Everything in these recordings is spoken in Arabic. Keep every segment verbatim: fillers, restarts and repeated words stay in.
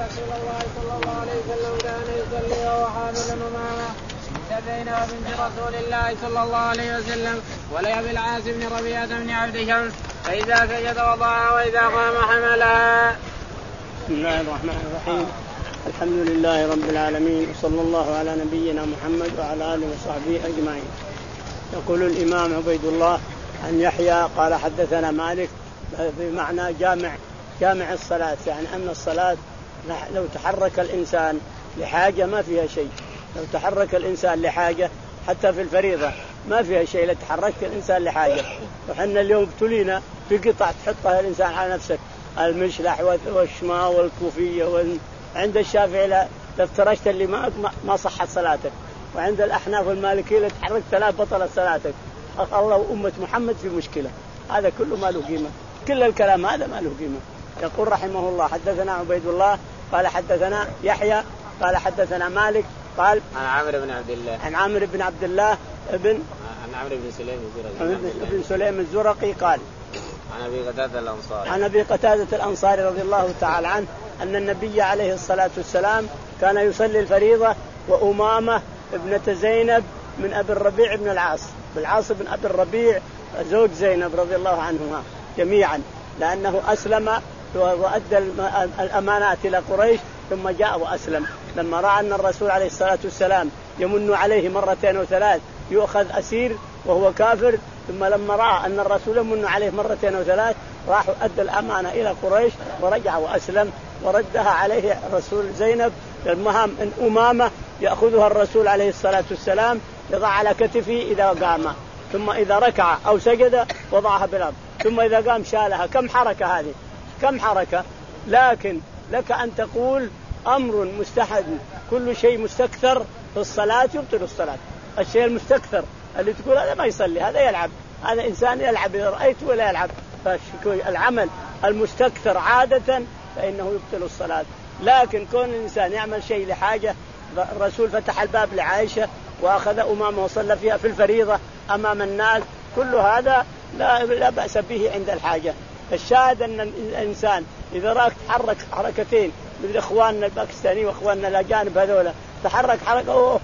رسول الله صلى الله عليه وسلم كان يصلي وهو حامل أمامة زينب بنت رسول الله صلى الله عليه وسلم ولأبي العاص بن ربيعة بن عبد شمس فإذا سجد وضعها وإذا قام حملها. بسم الله الرحمن الرحيم. الحمد لله رب العالمين وصلى الله على نبينا محمد وعلى آله وصحبه أجمعين. يقول الإمام عبيد الله عن يحيى قال حدثنا مالك بمعنى جامع جامع الصلاة، يعني أن الصلاة لو تحرك الإنسان لحاجة ما فيها شيء، لو تحرك الإنسان لحاجة حتى في الفريضة ما فيها شيء، لو تحركت الإنسان لحاجة. وحنا اليوم ابتلينا في قطع تحطها الإنسان على نفسك، المشلح والشماء والكوفية، عند الشافعي لا افترشت اللي ما ما صحت صلاتك، وعند الأحناف والمالكية لا تحركت لا بطلت صلاتك. الله وأمة محمد في مشكلة، هذا كله ما له قيمة، كل الكلام هذا ما له قيمة. يقول رحمه الله حدثنا عبيد الله قال حدثنا يحيى قال حدثنا مالك قال عن عمرو بن عبد الله عن عمرو بن عبد الله ابن عن عمرو بن سليم الزرقي ابن سليم الزرقي قال عن أبي قتادة الأنصاري عن أبي قتادة الأنصاري رضي الله تعالى عنه أن النبي عليه الصلاة والسلام كان يصلي الفريضة وأمامة ابنة زينب من أبي الربيع بن العاص، بالعاص بن أبي الربيع زوج زينب رضي الله عنهما جميعا، لأنه أسلم وأدى الأمانات إلى قريش ثم جاء وأسلم. لما رأى أن الرسول عليه الصلاة والسلام يمن عليه مرتين وثلاث يؤخذ أسير وهو كافر، ثم لما رأى أن الرسول يمن عليه مرتين وثلاث راح أدى الأمانة إلى قريش ورجع وأسلم وردها عليه الرسول زينب. المهم أن أمامة يأخذها الرسول عليه الصلاة والسلام يضع على كتفه إذا قام، ثم إذا ركع أو سجد وضعها بالأرض، ثم إذا قام شالها. كم حركة هذه؟ كم حركة؟ لكن لك أن تقول أمر مستحد، كل شيء مستكثر في الصلاة يبطل الصلاة. الشيء المستكثر اللي تقول هذا ما يصلي، هذا يلعب، هذا إنسان يلعب إذا رأيت ولا يلعب. فالعمل المستكثر عادة فإنه يبطل الصلاة. لكن كون الإنسان يعمل شيء لحاجة، الرسول فتح الباب لعائشة وأخذ أمامه وصلى فيها في الفريضة أمام الناس، كل هذا لا, لا بأس به عند الحاجة. الشاهد أن الإنسان إذا رأك تحرك حركتين مثل إخواننا الباكستاني وإخواننا الأجانب هذولا، تحرك حركة أوه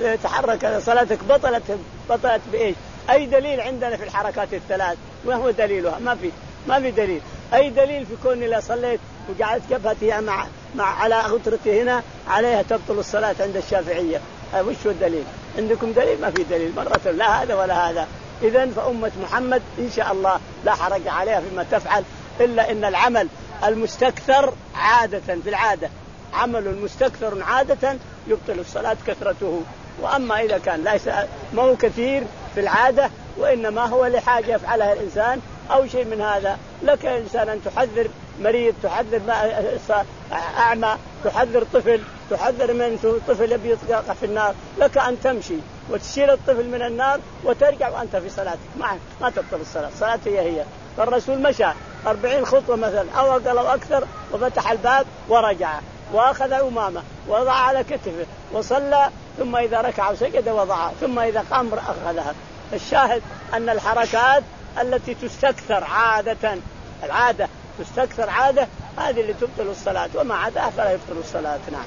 تحرك صلاتك بطلت بطلت بإيش؟ أي دليل عندنا في الحركات الثلاث؟ وهو دليلها؟ ما في ما في دليل. أي دليل في كوني لا صليت وقعدت جبهتي مع مع على غترتي هنا عليها تبطل الصلاة عند الشافعية؟ وش هو الدليل؟ عندكم دليل؟ ما في دليل مرة، لا هذا ولا هذا. إذن فأمة محمد إن شاء الله لا حرج عليها فيما تفعل، إلا إن العمل المستكثر عادة بالعادة عمل مستكثر عادة يبطل الصلاة كثرته. وأما إذا كان ليس ما هو كثير في العادة وإنما هو لحاجة يفعلها الإنسان أو شيء من هذا، لك إنسان أن تحذر مريض، تحذر أعمى، تحذر طفل، تحذر من طفل يبي يطلق في النار، لك أن تمشي وتشيل الطفل من النار وترجع وأنت في صلاتك، ما ما تبطل الصلاة، الصلاة هي هي. فالرسول مشى أربعين خطوة مثلا أو أقل أو أكثر وفتح الباب ورجع وأخذ أمامة ووضع على كتفه وصلى، ثم إذا ركع وسجد وضعها، ثم إذا قام أخذها. الشاهد أن الحركات التي تستكثر عادة، العادة تستكثر عادة، هذه اللي تبطل الصلاة، وما عداها فلا يبطل الصلاة. نعم.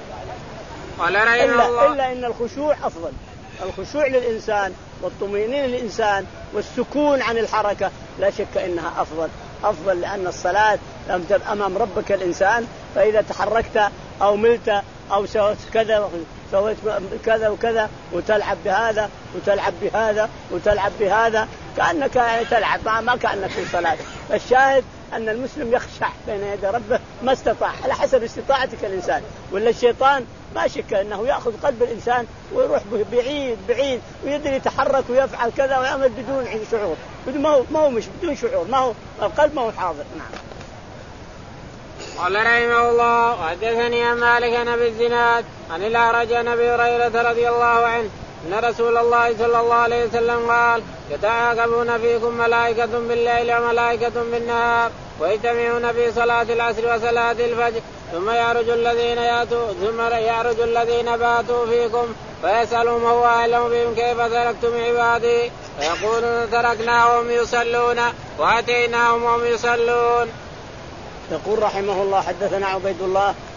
إلا, إلا إن الخشوع أفضل، الخشوع للإنسان والطمأنينة للإنسان والسكون عن الحركة لا شك إنها أفضل أفضل لأن الصلاة أمام ربك الإنسان، فإذا تحركت أو ملت أو سويت كذا سويت كذا وكذا وتلعب بهذا وتلعب بهذا وتلعب بهذا كأنك يعني تلعب ما كأنك في صلاة. الشاهد أن المسلم يخشع بين يدي ربه ما استطاع على حسب استطاعتك الإنسان، ولا الشيطان ما شك أنه يأخذ قلب الإنسان ويروح بعيد بعيد ويدري يتحرك ويفعل كذا ويعمل بدون شعور، ما هو ما هو مش بدون شعور، ما هو القلب ما هو حاضر. نعم. قال رحمه الله وحدثني عن مالك عن أبي الزناد عن الأعرج عن أبي هريرة رضي الله عنه أن رسول الله صلى الله عليه وسلم قال يتعاقبون فيكم ملائكة بالليل وملائكة بالنهار ويجتمعون في صلاة العصر وصلاة الفجر ثم يعرج الذين ياتوا ثم يعرج الذين باتوا فيكم فيسألهم هو أعلم بهم كيف تركتم عبادي فيقولون تركناهم يصلون وأتيناهم وهم يصلون. يقول رحمه الله حدثنا عبيد الله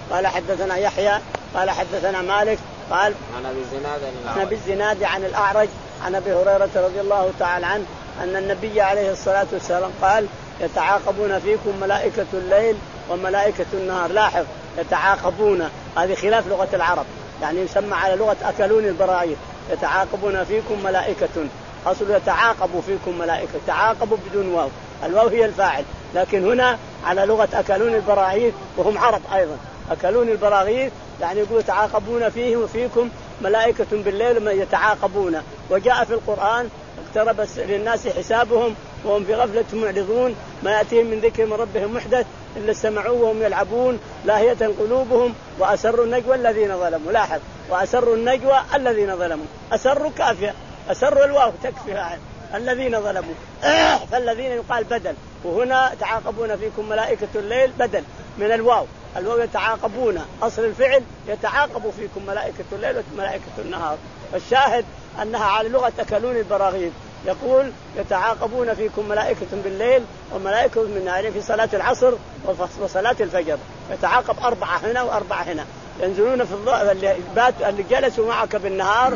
قال حدثنا يحيى قال حدثنا مالك قال عن ابي الزناد عن ابي الزناد عن الاعرج عن ابي هريره رضي الله تعالى عنه ان النبي عليه الصلاه والسلام قال يتعاقبون فيكم ملائكه الليل وملائكه النهار. لاحظ يتعاقبون، هذه خلاف لغه العرب، يعني يسمى على لغه اكلون البراغيث. يتعاقبون فيكم ملائكه، اصل يتعاقب فيكم ملائكه، تعاقبوا بدون واو، الواو هي الفاعل، لكن هنا على لغه اكلون البراغيث وهم عرب ايضا. اكلون البراغيث يعني يقولوا يتعاقبون فيه وفيكم ملائكه بالليل يتعاقبون. وجاء في القرآن اقترب للناس حسابهم وهم في غفلة معرضون، ما يأتيهم من ذكر من ربهم محدث إلا استمعوه وهم يلعبون لاهية قلوبهم وأسروا النجوى الذين ظلموا. لاحظ وأسروا النجوى الذين ظلموا، أسروا كافية، أسروا الواو تكفي الذين ظلموا فالذين يقال بدل، وهنا تعاقبون فيكم ملائكة الليل بدل من الواو. الواو يتعاقبون أصل الفعل يتعاقب فيكم ملائكة الليل وملائكة النهار. والشاهد أنها على لغة أكلون البراغيث، يقول يتعاقبون فيكم ملائكة بالليل وملائكة من النهار في صلاة العصر وصلاة الفجر. يتعاقب أربعة هنا وأربعة هنا، ينزلون في الضوء اللي, اللي جلسوا معك بالنهار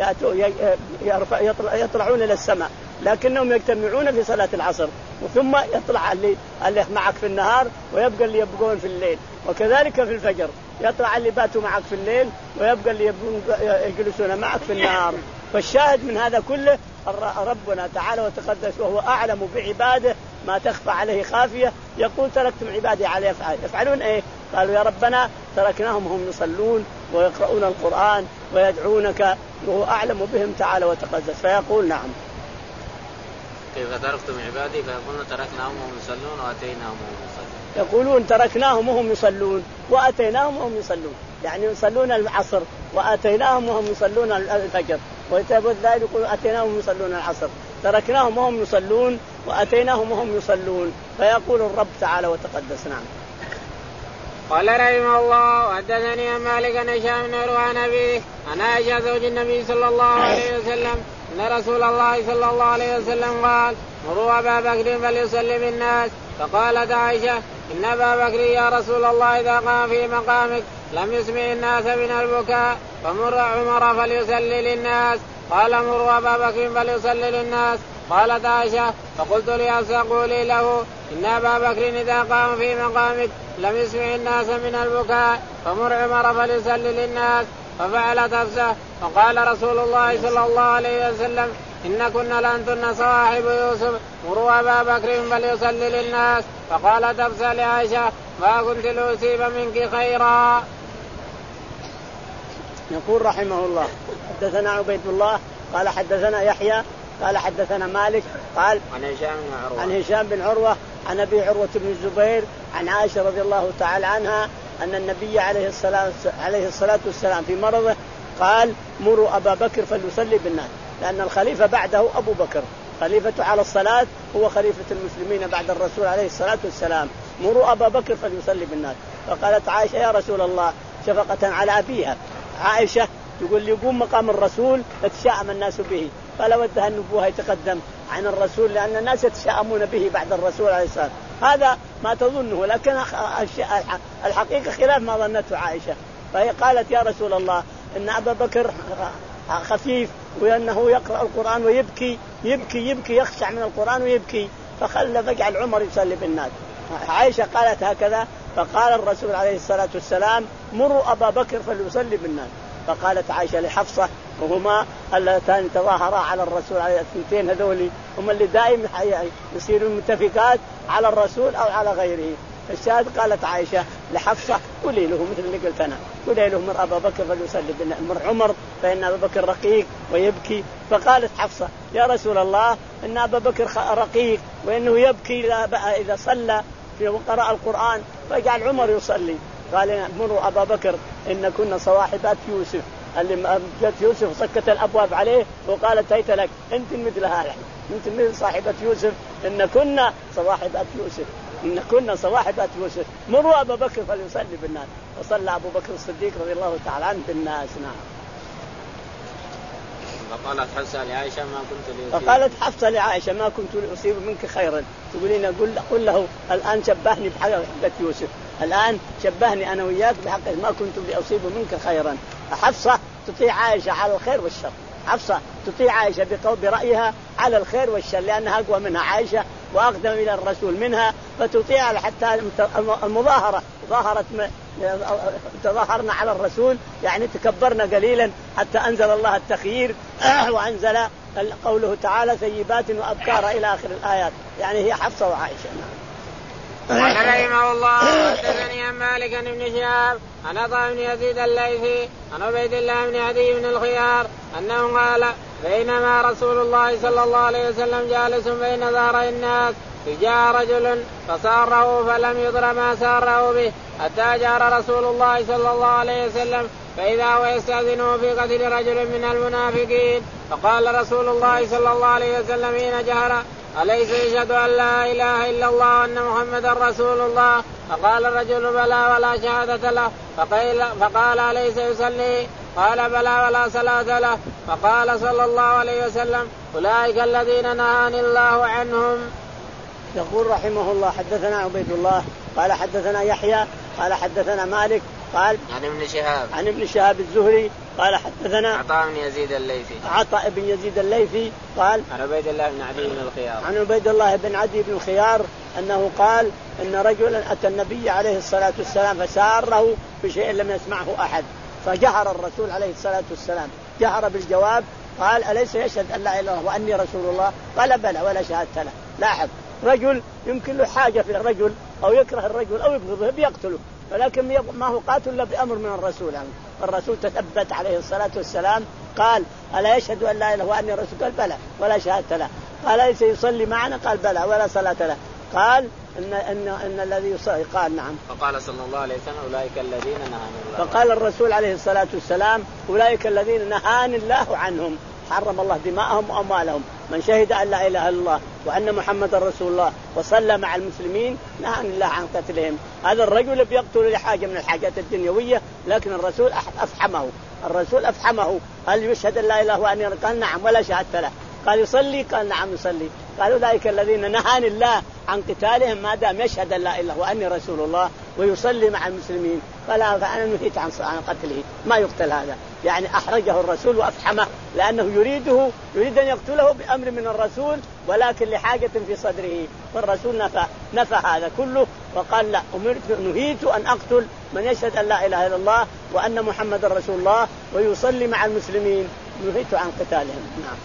يطلعون إلى السماء، لكنهم يجتمعون في صلاة العصر، وثم يطلع اللي, اللي معك في النهار ويبقى اللي يبقون في الليل. وكذلك في الفجر يطلع اللي باتوا معك في الليل ويبقى اللي يجلسون معك في النهار. فالشاهد من هذا كله ربنا تعالى وتقدس وهو أعلم بعباده ما تخفى عليه خافية، يقول تركتم عبادي على يفعل يفعلون إيه؟ قالوا يا ربنا تركناهم هم يصلون ويقرؤون القرآن ويدعونك وهو أعلم بهم تعالى وتقدس. فيقول نعم كيف تركتم عبادي؟ فيقولون تركناهم وهم يصلون وأتيناهم وهم يصلون. يقولون تركناهم وهم يصلون وأتيناهم وهم يصلون، يعني يصلون العصر وأتيناهم وهم يصلون الفجر. ويتابع ذلك يقول أتيناهم وهم يصلون العصر، تركناهم وهم يصلون وأتيناهم وهم يصلون. فيقول الرب تعالى وتقدس نعم. قال رحمه الله وحدثني مالك عن هشام بن عروة عن أبيه عن عائشة زوج النبي صلى الله عليه وسلم أن رسول الله صلى الله عليه وسلم قال مروا أبا بكر فليصلي بالناس. فقالت عائشة إن أبا بكر يا رسول الله إذا قام في مقامك لم يسمع الناس من البكاء، فمر عمر فليصلي للناس. قال مروا أبا بكر فليصلي للناس. قالت عائشة فقلت لحفصة قولي له إن أبا بكر إذا قام في مقامك لم يسمع الناس من البكاء، فمر عمر فليصلي للناس. ففعلت حفصة. فقال رسول الله صلى الله عليه وسلم إن كنا لأنتن صواحب يوسف مروا أبا بكر فليصلي للناس. فقالت حفصة لعائشة ما كنت لأصيب منك خيرا. يقول رحمه الله حدثنا عبيد الله قال حدثنا يحيى قال حدثنا مالك قال عن هشام بن عروة عن هشام بن عروة عن أبي عروة بن الزبير عن عائشة رضي الله تعالى عنها أن النبي عليه الصلاة عليه الصلاة والسلام في مرضه قال مروا أبا بكر فليصلي بالناس، لأن الخليفة بعده أبو بكر، خليفة على الصلاة هو خليفة المسلمين بعد الرسول عليه الصلاة والسلام. مروا أبا بكر فليصلي بالناس. فقالت عائشة يا رسول الله شفقة على أبيها، عائشة تقول لي يقوم مقام الرسول يتشائم الناس به، فلا ودها النبوة يتقدم عن الرسول لأن الناس يتشائمون به بعد الرسول عليه الصلاة والسلام. هذا ما تظنه، لكن الحقيقة خلاف ما ظنته عائشة. فهي قالت يا رسول الله إن أبا بكر خفيف وأنه يقرأ القرآن ويبكي يبكي يبكي يخشع من القرآن ويبكي، فخلى فجعل عمر يصلي بالناس. عائشة قالت هكذا. فقال الرسول عليه الصلاة والسلام مروا أبا بكر فليصلي بالناس. فقالت عائشة لحفصة وهما اللتان تظاهرا على الرسول عليه الثنتين هذولي هم اللي دائما يصيرون متفقات على الرسول أو على غيره. الشاهد قالت عائشة لحفصة قولي له مثل اللي قلت أنا، قولي له مر أبا بكر فليصلي بالناس، مر عمر فإن أبا بكر رقيق ويبكي. فقالت حفصة يا رسول الله إن أبا بكر رقيق وإنه يبكي إذا صلى في قراءة القرآن فجعل عمر يصلي. قال مروا أبا بكر إن كنا صواحبات يوسف، اللي جت يوسف سكت الأبواب عليه وقالت هيت لك أنت مثل هذا، أنت مثل صاحبة يوسف، إن كنا صواحبات يوسف إن كنا صواحبات يوسف. مروا أبا بكر فليصلي بالناس. وصلى أبو بكر الصديق رضي الله تعالى عنه بالناس. نعم. فقالت حفصة لعائشة ما كنت لأصيب فقالت حفصة لعائشة ما كنت لأصيب منك خيرا. تقولين قل قل له الآن شبهني بحق يوسف، الآن شبهني أنا وياك بحق ما كنت لأصيب منك خيرا. حفصة تطيع عائشة على الخير والشر، حفصة تطيع عائشة برأيها على الخير والشر لأنها أقوى منها عائشة وأقدم إلى الرسول منها، فتطيع حتى المظاهرة ظاهرت تظاهرنا على الرسول يعني تكبرنا قليلا حتى أنزل الله التخيير وأنزل قوله تعالى ثيبات وأبكارا إلى آخر الآيات. يعني هي حفصة وعائشة. قال رحمه الله حدثني عن مالك بن شهاب عن عطاء بن يزيد الليثي عن عبيد الله بن عدي بن الخيار أنه قال بينما رسول الله صلى الله عليه وسلم جالس بين ظهري الناس جاء رجل فساره فلم يضر ما ساره به حتى جاء رسول الله صلى الله عليه وسلم فإذا هو يستأذنه في قتل رجل من المنافقين. فقال رسول الله صلى الله عليه وسلم حين جهر أليس يشهد أن لا إله إلا الله وأن محمدا رسول الله؟ فقال الرجل بلى ولا شهادة له. فقال, فقال أليس يصلي؟ قال بلى ولا صلاة له. فقال صلى الله عليه وسلم أولئك الذين نهاني الله عنهم. يقول رحمه الله حدثنا عبيد الله قال حدثنا يحيى قال حدثنا مالك قال عن ابن شهاب عن ابن شهاب الزهري قال حدثنا عطاء بن يزيد الليثي عطاء بن يزيد الليثي قال عن عبيد الله بن عدي بن الخيار عن عبيد الله بن عدي بن الخيار أنه قال إن رجلا أتى النبي عليه الصلاة والسلام فساره بشيء لم يسمعه أحد، فجهر الرسول عليه الصلاة والسلام جهر بالجواب قال أليس يشهد أن لا إله إلا الله وأني رسول الله؟ قال بلى ولا شهادة له. لاحظ رجل يمكن له حاجة في الرجل أو يكره الرجل أو يبغضه بيقتله، ولكن ما هو قاتل إلا بأمر من الرسول. يعني الرسول تثبت عليه الصلاة والسلام قال ألا يشهد أن لا إله وأني رسول؟ قال بلى ولا شهادة له. قال أليس يصلي معنا؟ قال بلى ولا صلاة له. قال إن إن إن الذي يصلي قال نعم. فقال صلى الله عليه وسلم أولئك الذين نهاني الله. فقال الرسول عليه الصلاة والسلام أولئك الذين نهاني الله عنهم، حرم الله دماءهم وأموالهم. من شهد أن لا إله إلا الله وأن محمد رسول الله وصلى مع المسلمين نهاني الله عن قتلهم. هذا الرجل بيقتل لحاجة من الحاجات الدنيوية، لكن الرسول أفحمه الرسول أفحمه هل يشهد أن لا إله وأني؟ قال نعم ولا شهادة له. قال يصلي؟ قال نعم يصلي. قالوا أولئك الذين نهاني الله عن قتالهم ما دام يشهد أن لا إله وأني رسول الله ويصلي مع المسلمين. قال فأنا نهيت عن قتله، ما يقتل هذا. يعني أحرجه الرسول وأفحمه لأنه يريده يريد أن يقتله بأمر من الرسول ولكن لحاجة في صدره، والرسول نفى نفى هذا كله وقال لا، أمرت نهيت أن أقتل من يشهد أن لا إله إلا الله وأن محمد رسول الله ويصلي مع المسلمين، نهيت عن قتالهم. نعم.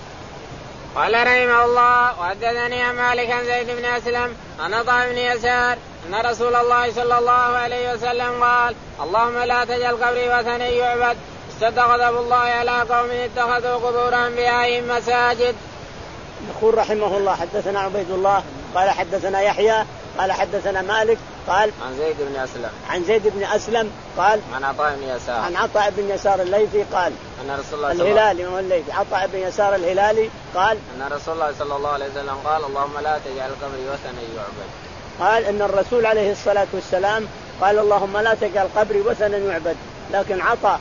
قال رحمه الله وحدثني عن مالك عن زيد بن أسلم عن عطاء بن يسار أن رسول الله صلى الله عليه وسلم قال اللهم لا تجعل قبري وثنا يعبد اشتد غضب الله على قوم اتخذوا قبور أنبيائهم مساجد. يقول رحمه الله حدثنا عبيد الله قال حدثنا يحيى قال حدثنا مالك قال عن زيد بن أسلم عن زيد بن أسلم قال عن عطاء بن يسار عن عطاء بن يسار الليثي قال أن رسول الله الهلالي هو الليثي عطاء بن يسار الهلالي قال أن رسول الله صلى الله عليه وسلم قال اللهم لا تجعل قبري وثنا يعبد. قال إن الرسول عليه الصلاة والسلام قال اللهم لا تجعل قبري وثنا يعبد، لكن عطاء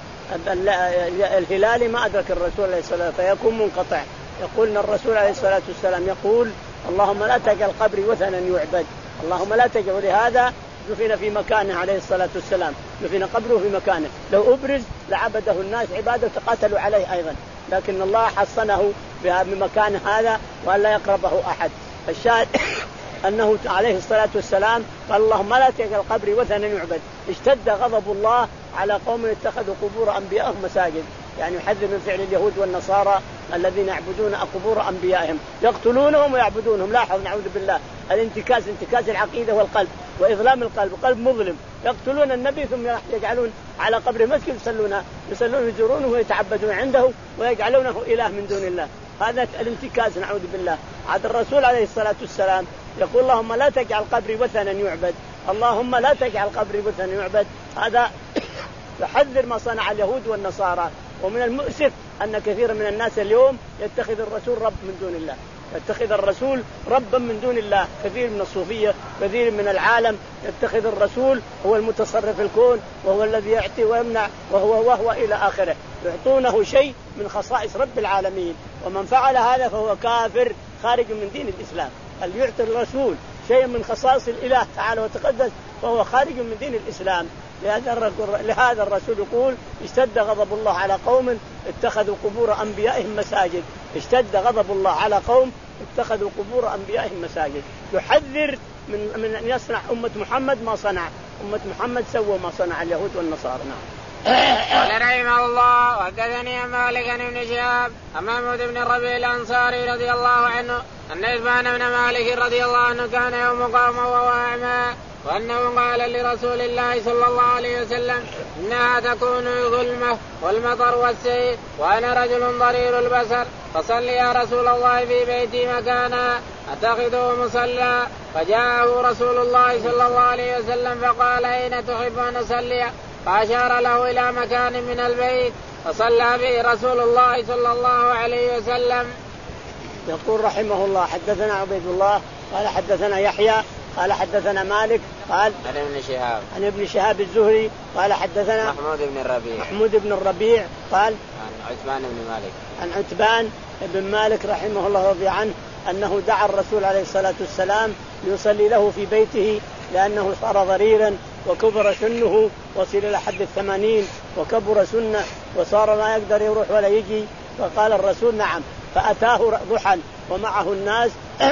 الهلالي ما أدرك الرسول عليه الصلاة والسلام فيكون منقطع. يقول إن الرسول عليه الصلاة والسلام يقول اللهم لا تجعل قبري وثنا يعبد، اللهم لا تجعل. لهذا دفن في مكانه عليه الصلاة والسلام، دفن قبره في مكانه، لو أبرز لعبده الناس عبادة تقاتلوا عليه أيضا، لكن الله حصنه بمكان هذا وأن لا يقربه أحد. الشاهد أنه عليه الصلاة والسلام قال اللهم لا تجعل قبري وثنا يعبد، اشتد غضب الله على قوم اتخذوا قبور أنبيائهم مساجد. يعني يحذر من فعل اليهود والنصارى الذين يعبدون قبور أنبيائهم، يقتلونهم ويعبدونهم. لاحظوا نعوذ بالله الانتكاس، انتكاس العقيدة والقلب وإظلام القلب، قلب مظلم. يقتلون النبي ثم يجعلون على قبر مسجد يصلون يصلون يزورونه ويتعبدون عنده ويجعلونه إله من دون الله. هذا الانتكاس نعوذ بالله. عاد الرسول عليه الصلاة والسلام يقول اللهم لا تجعل قبري وثنا يعبد، اللهم لا تجعل قبري وثنا يعبد. هذا يحذر ما صنع اليهود والنصارى. ومن المؤسف أن كثير من الناس اليوم يتخذ الرسول رب من دون الله، يتخذ الرسول ربا من دون الله. كثير من الصوفية كثير من العالم يتخذ الرسول هو المتصرف الكون وهو الذي يعطي ويمنع وهو وهو إلى آخره. يعطونه شيء من خصائص رب العالمين، ومن فعل هذا فهو كافر خارج من دين الإسلام. اللي يعطي الرسول شيء من خصائص الإله تعالى وتقدس فهو خارج من دين الإسلام. لهذا الرسول يقول اشتد غضب الله على قوم اتخذوا قبور أنبيائهم مساجد. اشتد غضب الله على قوم اتخذوا قبور أنبيائهم مساجد. يحذر من من أن يصنع أمة محمد ما صنع أمة محمد، سووا ما صنع اليهود والنصارى. نعم. قال رحمه الله وحدثني مالك بن شهاب عن محمود بن الربيع الأنصاري رضي الله عنه أن عثمان بن مالك رضي الله عنه كان يوم قام وهو أعمى، وأنه قال لرسول الله صلى الله عليه وسلم إنها تكون ظلمة والمطر والسيل وأنا رجل ضرير البصر، فصل يا رسول الله في بيتي مكانا أتخذه مصلى. فجاءه رسول الله صلى الله عليه وسلم فقال أين تحب أن أصلي؟ فأشار له إلى مكان من البيت فصلى به رسول الله صلى الله عليه وسلم. يقول رحمه الله حدثنا عبيد الله قال حدثنا يحيى قال حدثنا مالك قال عن ابن شهاب عن ابن شهاب الزهري قال حدثنا محمود بن الربيع محمود بن الربيع قال عن عثمان بن مالك عن عتبان بن مالك رحمه الله رضي عنه أنه دعا الرسول عليه الصلاة والسلام ليصلي له في بيته لأنه صار ضريرا وكبر سنه وصل إلى حد الثمانين وكبر سنه وصار ما يقدر يروح ولا يجي. فقال الرسول نعم، فأتاه ضحى ومعه الناس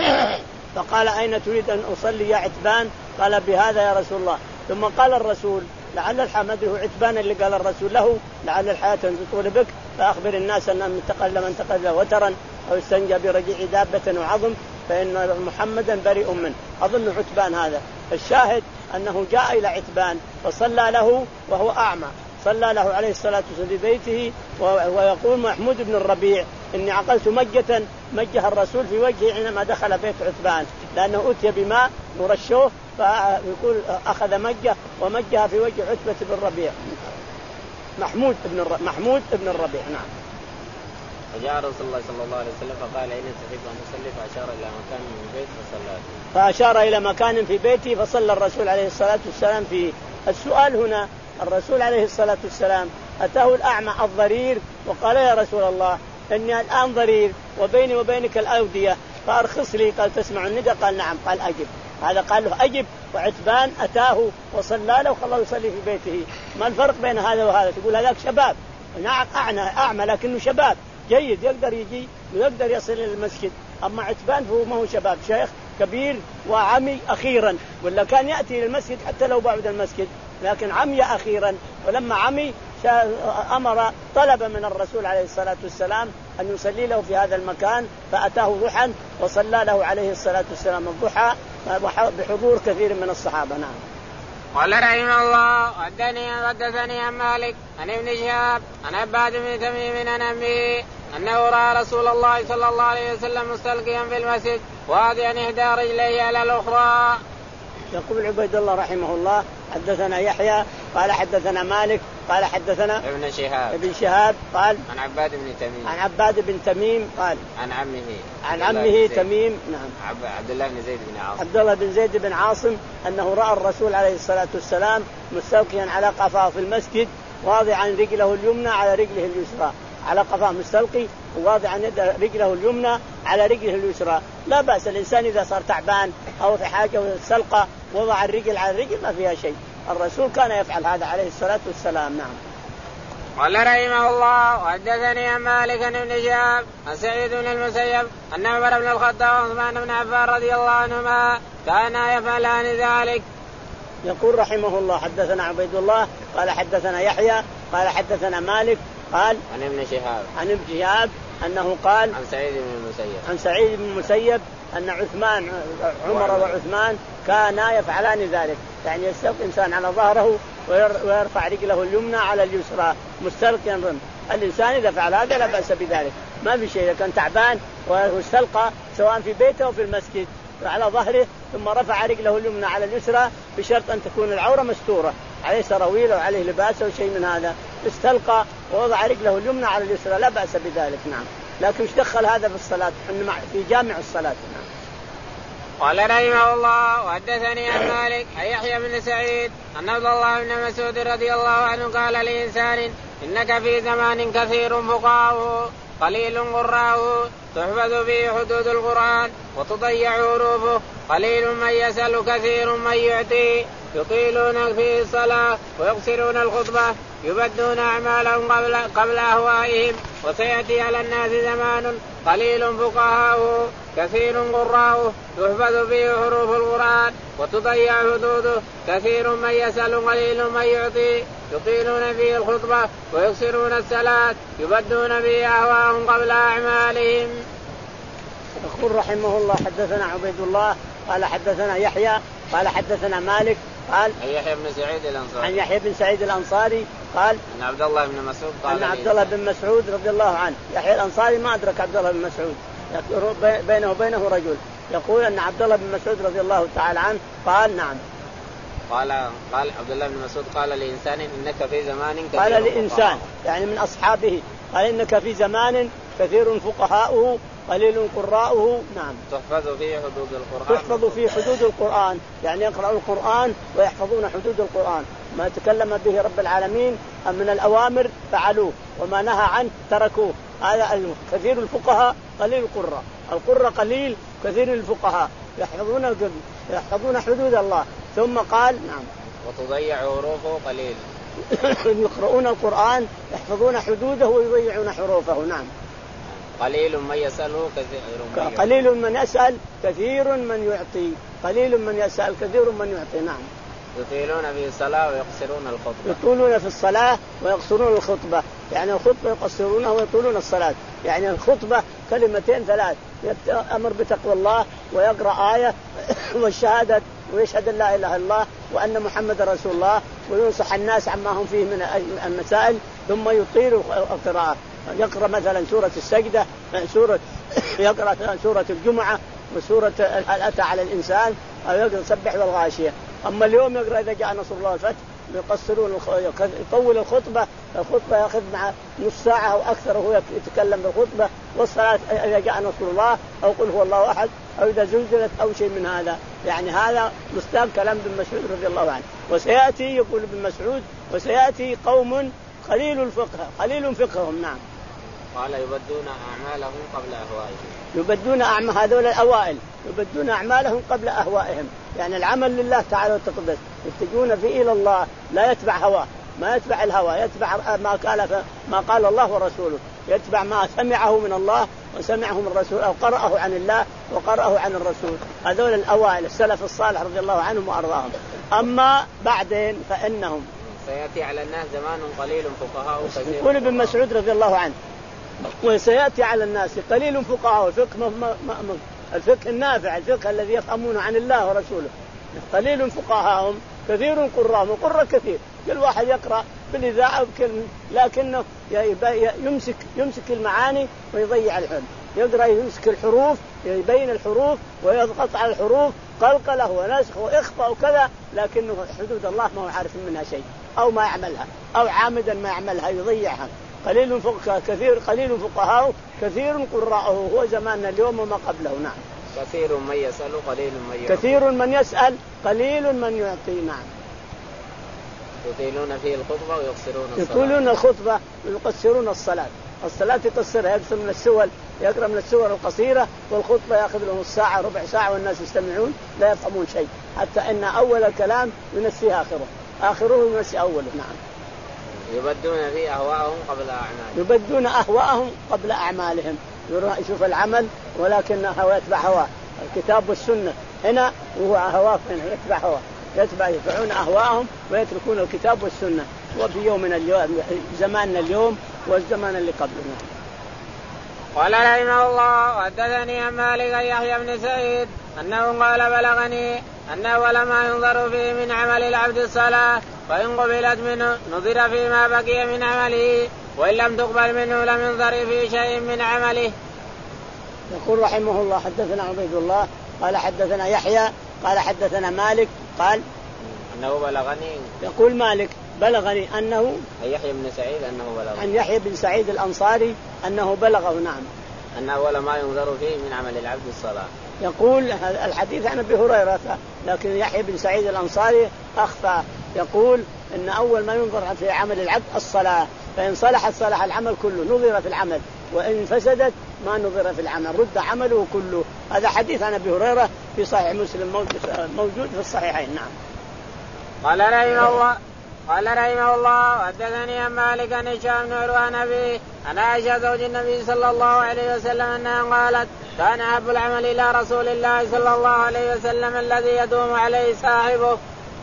فقال أين تريد أن أصلي يا عتبان؟ قال بهذا يا رسول الله. ثم قال الرسول لعل الحمده عتبان اللي قال الرسول له لعل الحياة تطول بك فأخبر الناس أن من تقل من تقل وترا أو استنجى برجيع دابة وعظم فإن محمدا بريء منه. أظن عتبان هذا. الشاهد أنه جاء إلى عتبان فصلى له وهو أعمى، صلى له عليه الصلاة والسلام في بيته. ويقول محمود بن الربيع إني عقلت مجة مجها الرسول في وجهه حينما دخل بيت عتبان لأنه أتي بماء ورشوه، فيقول أخذ مجة ومجها في وجه عتبة بن الربيع محمود بن الر... محمود بن الربيع. نعم. فجاء رسول الله صلى الله عليه وسلم فقال أين تحب أن تصلي؟ فأشار إلى مكان من البيت فصلى. فأشار إلى مكان في بيته فصلى الرسول عليه الصلاة والسلام فيه. السؤال هنا الرسول عليه الصلاة والسلام أتاه الأعمى الضرير وقال يا رسول الله إني الآن ضرير وبيني وبينك الأودية فأرخص لي. قال تسمع الندى؟ قال نعم. قال أجب. هذا قال له أجب. وعتبان أتاه وصلى له وخلاه يصلي في بيته. ما الفرق بين هذا وهذا؟ تقول هذاك شباب نعم أعمى أعمى لكنه شباب جيد يقدر يجي ويقدر يصل إلى المسجد. أما عتبان فهو ما هو شباب، شيخ كبير وعمي أخيرا، ولا كان يأتي إلى المسجد حتى لو بعد المسجد لكن عمي أخيرا. ولما عمي أمر طلب من الرسول عليه الصلاة والسلام أن يصلي له في هذا المكان فأتاه ضحى وصلى له عليه الصلاة والسلام الضحى بحضور كثير من الصحابة. نعم. قال رحمه الله حدثني حدثني عن مالك عن ابن شهاب عن عباد بن تميم عن أبيه أنه رأى رسول الله صلى الله عليه وسلم مستلقيا في المسجد واضعا إحدى رجليه على الأخرى. يقول عبيد الله رحمه الله حدثنا يحيى قال حدثنا مالك قال حدثنا ابن شهاب ابن شهاب قال عن عباد بن تميم عن عباد بن تميم قال عن عمه عن عمه تميم. نعم. عبد الله بن زيد بن عاصم عبد الله بن زيد بن عاصم أنه رأى الرسول عليه الصلاة والسلام مستلقيا على قفاه في المسجد واضعا رجله اليمنى على رجله اليسرى، على قفاه مستلقي وواضعا رجله اليمنى على رجله اليسرى. لا بأس الإنسان إذا صار تعبان أو في حاجة وسلقة وضع الرجل على الرجل ما فيها شيء. الرسول كان يفعل هذا عليه الصلاة والسلام. نعم. قال رحمه الله وحدثني عن مالك بن شهاب عن سعيد بن المسيب أن عمر بن الخطاب وعثمان بن عفان رضي الله عنهما كانا يفعلان ذلك. يقول رحمه الله حدثنا عبيد الله قال حدثنا يحيى قال حدثنا مالك قال عن ابن شهاب عن ابن شهاب أنه قال عن سعيد بن المسيب عن سعيد بن المسيب أن عثمان عمر وعثمان كانا يفعلان ذلك، يعني يستلقي إنسان على ظهره ويرفع رجله اليمنى على اليسرى مستلقيا. الإنسان إذا فعل هذا لا بأس بذلك ما في شيء. إذا كان تعبان واستلقى سواء في بيته أو في المسجد على ظهره ثم رفع رجله اليمنى على اليسرى بشرط أن تكون العورة مستورة، عليه سراويل أو عليه لباس أو شيء من هذا، استلقى ووضع رجله اليمنى على اليسرى لا بأس بذلك. نعم. لكن مش دخل هذا في الصلاة في جامع الصلاة. نعم. قال رحمه الله وحدثني عن مالك عن يحيى بن سعيد أن عبد الله بن مسعود رضي الله عنه قال لإنسان إنك في زمان كثير فقهاؤه قليل قراؤه تحفظ فيه حدود القرآن وتضيع حروفه قليل من يسأل كثير من يعطي يطيلون فيه الصلاة ويقصرون الخطبة يبدون أعمالهم قبل, قبل أهوائهم وسيأتي على الناس زمان قليل فقهاؤه كثير قراؤه تحفظ فيه حروف القرآن وتضيع حدوده كثير من يسأل قليل من يعطي يطيلون فيه الخطبة ويقصرون الصلاة يبدون فيه أهواءهم قبل أعمالهم. يقول رحمه الله حدثنا عبيد الله قال حدثنا يحيى قال حدثنا مالك قال عن يحيى بن سعيد الأنصاري عن يحيى بن سعيد الأنصاري قال أن عبد الله بن مسعود قال أن عبد الله بن مسعود رضي الله عنه يحيى الأنصاري ما أدرك عبد الله بن مسعود بينه وبينه رجل يقول أن عبد الله بن مسعود رضي الله تعالى عنه قال نعم قال قال عبد الله بن مسعود قال لإنسان إنك في زمان كثير قال لإنسان يعني من أصحابه قال إنك في زمان كثير فقهاؤه قليل قراؤه. نعم تحفظ فيه حدود القرآن تحفظ فيه حدود القرآن يعني يقرأوا القرآن ويحفظون حدود القرآن ما تكلم به رب العالمين من الأوامر فعلوه وما نهى عنه تركوه. هذا كثير الفقهاء قليل القراء القراء قليل كثير الفقهاء يحفظون يحفظون حدود الله. ثم قال نعم وتضيع حروفه قليل يقرؤون القرآن يحفظون حدوده ويضيعون حروفه. نعم قليل من يسأله كثير من يعطي. قليل من يسأل كثير من يعطي قليل من يسأل كثير من يعطي. نعم يطيلون في الصلاة ويقصرون الخطبة يطولون في الصلاة ويقصرون الخطبة يعني الخطبة يقصرونها ويطولون الصلاة يعني الخطبة كلمتين ثلاث أمر بتقوى الله ويقرأ آية والشهادة ويشهد أن لا إله إلا الله وأن محمد رسول الله وينصح الناس عما هم فيه من المسائل ثم يطيل القراءة يقرأ مثلا سورة السجدة سورة يقرأ سورة الجمعة وسورة هل أتى على الإنسان أو يقرأ سبح والغاشية. أما اليوم يقرأ إذا جاء نصر الله والفتح يقصرون يطول الخطبة الخطبة يأخذ مع نص ساعة أو أكثر وهو يتكلم بالخطبة والصلاة إذا جاء نصر الله أو قل هو الله أحد أو إذا زلزلت أو شيء من هذا يعني هذا مستاق كلام ابن مسعود رضي الله عنه. وسيأتي يقول ابن مسعود وسيأتي قوم قليل الفقه قليل فقههم. نعم قال يبدون أعمالهم قبل أهوائهم يبدون أعمال هذول الأوائل يبدون أعمالهم قبل أهوائهم يعني العمل لله تعالى وتقدس يتجون فيه إلى الله لا يتبع هواه ما يتبع الهوى يتبع ما قال ما قال الله ورسوله يتبع ما سمعه من الله وسمعه من الرسول أو قرأه عن الله وقرأه عن الرسول. هذول الأوائل السلف الصالح رضي الله عنهم وأرضاهم. أما بعدين فإنهم سيأتي على الناس زمان قليل فقهاء كثير. يقول ابن مسعود رضي الله عنه وسيأتي على الناس قليل فقهاء الفقه الفقه النافع الفقه الذي يفهمون عن الله ورسوله قليل فقهاءهم كثير قراهم وقرأ كثير كل واحد يقرأ بالإذاعة بكلمة لكنه يمسك يمسك المعاني ويضيع الحلم يقرأ يمسك الحروف يبين الحروف ويضغط على الحروف قلقله ونسخ وإخفاء وكذا لكنه حدود الله ما هو عارف منها شيء أو ما يعملها أو عامدا ما يعملها يضيعها. قليل فقه كثير قليل فقهاء كثير قراءه هو زماننا اليوم وما قبله. نعم كثير من يسأل قليل من يعطي كثير من يسأل قليل من يعطي. نعم يطيلون فيه الخطبة ويقصرون الصلاة يطيلون الخطبة ويقصرون الصلاة الصلاة يقصرها يقصر من السور يقرأ من السور القصيرة والخطبة يأخذ له الساعة ربع ساعة والناس يستمعون لا يفهمون شيء حتى أن أول الكلام ينسي آخره آخره ينسي أوله. نعم يبدون فيه أهواءهم قبل أعمالهم يبدون أهواءهم قبل أعمالهم يشوف العمل ولكن هو يتبع هواه الكتاب والسنة هنا وهو هواه هنا يتبع هواه يتبع يتبعون أهواءهم ويتركون الكتاب والسنة. وفي يومنا اليوم زماننا اليوم والزمان اللي قبلنا. قال رحمه الله حدثني عن مالك يحيى بن سعيد أنه قال بلغني أن أول ما ينظر فيه من عمل العبد الصلاة فإن قبلت منه نظر فيما بقي من عمله وإن لم تقبل منه لم ينظر في شيء من عمله. يقول رحمه الله حدثنا عبيد الله قال حدثنا يحيى قال حدثنا مالك قال أنه بلغني يقول مالك بلغني أنه عن يحيى بن سعيد أنه بلغني عن يحيى بن سعيد الأنصاري أنه بلغه. نعم أن أول ما ينظر فيه من عمل العبد الصلاة. يقول الحديث عن أبي هريرة لكن يحيى بن سعيد الأنصاري أخفى يقول إن أول ما ينظر في عمل العبد الصلاة فإن صلحت صلح العمل كله، نظر في العمل، وإن فسدت ما نظر في العمل، رد عمله كله. هذا حديث عن أبي هريرة في صحيح مسلم موجود في الصحيحين. نعم. قال رحمه الله قال رحمه الله حدثني عن مالك عن هشام بن عروة عن أبيه عن عائشة زوج النبي صلى الله عليه وسلم أنها قالت كان أحب العمل إلى رسول الله صلى الله عليه وسلم الذي يدوم عليه صاحبه.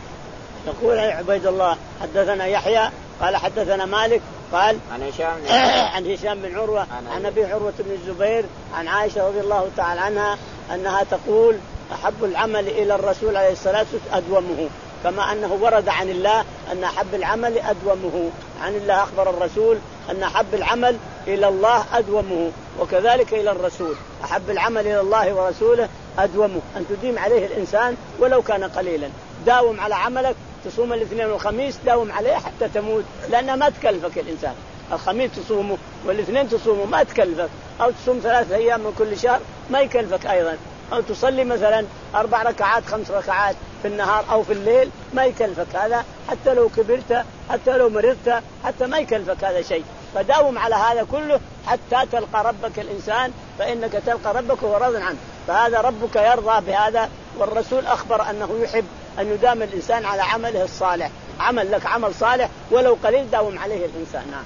يقول عبيد الله حدثنا يحيى قال حدثنا مالك قال عن هشام عن هشام بن عروة عن أبي عروة بن الزبير عن عائشة رضي الله تعالى عنها أنها تقول أحب العمل إلى الرسول عليه الصلاة والسلام أدومه، كما أنه ورد عن الله أن أحب العمل أدومه، عن الله أخبر الرسول أن أحب العمل إلى الله أدومه، وكذلك إلى الرسول أحب العمل إلى الله ورسوله أدومه، أن تديم عليه الإنسان ولو كان قليلا. داوم على عملك، تصوم الاثنين والخميس داوم عليه حتى تموت، لأنه ما تكلفك الإنسان. الخميس تصومه والاثنين تصومه ما تكلفك، أو تصوم ثلاثة أيام من كل شهر ما يكلفك أيضا، أو تصلي مثلا أربع ركعات خمس ركعات في النهار أو في الليل ما يكلفك هذا، حتى لو كبرت حتى لو مرضت حتى ما يكلفك هذا شيء. فداوم على هذا كله حتى تلقى ربك الإنسان، فإنك تلقى ربك وهو راض عنه، فهذا ربك يرضى بهذا. والرسول أخبر أنه يحب أن يدام الإنسان على عمله الصالح، عمل لك عمل صالح ولو قليل داوم عليه الإنسان. نعم.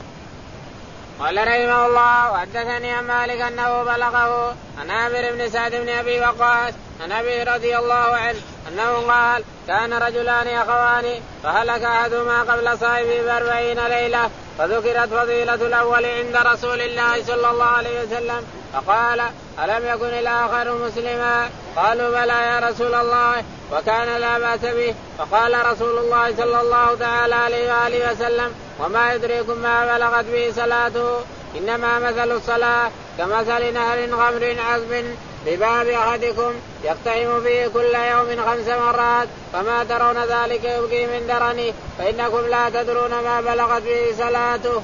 قال رحمه الله وحدثني عن مالك أنه بلغه عن عامر بن سعد بن أبي وقاص عن أبي رضي الله عنه أنه قال كان رجلان أخوان فهلك أحدهما قبل صاحبه بأربعين ليلة، فذكرت فضيلة الأول عند رسول الله صلى الله عليه وسلم فقال ألم يكن الآخر مسلما؟ قالوا بلى يا رسول الله وكان لا بأس به. فقال رسول الله صلى الله تعالى عليه وآله وسلم وما يدريكم ما بلغت به صلاته، إنما مثل الصلاة كمثل نهر غمر عذب بباب أحدكم يقتحم فيه كل يوم خمس مرات، فما ترون ذلك يبقي من درنه، فإنكم لا تدرون ما بلغت به صلاته.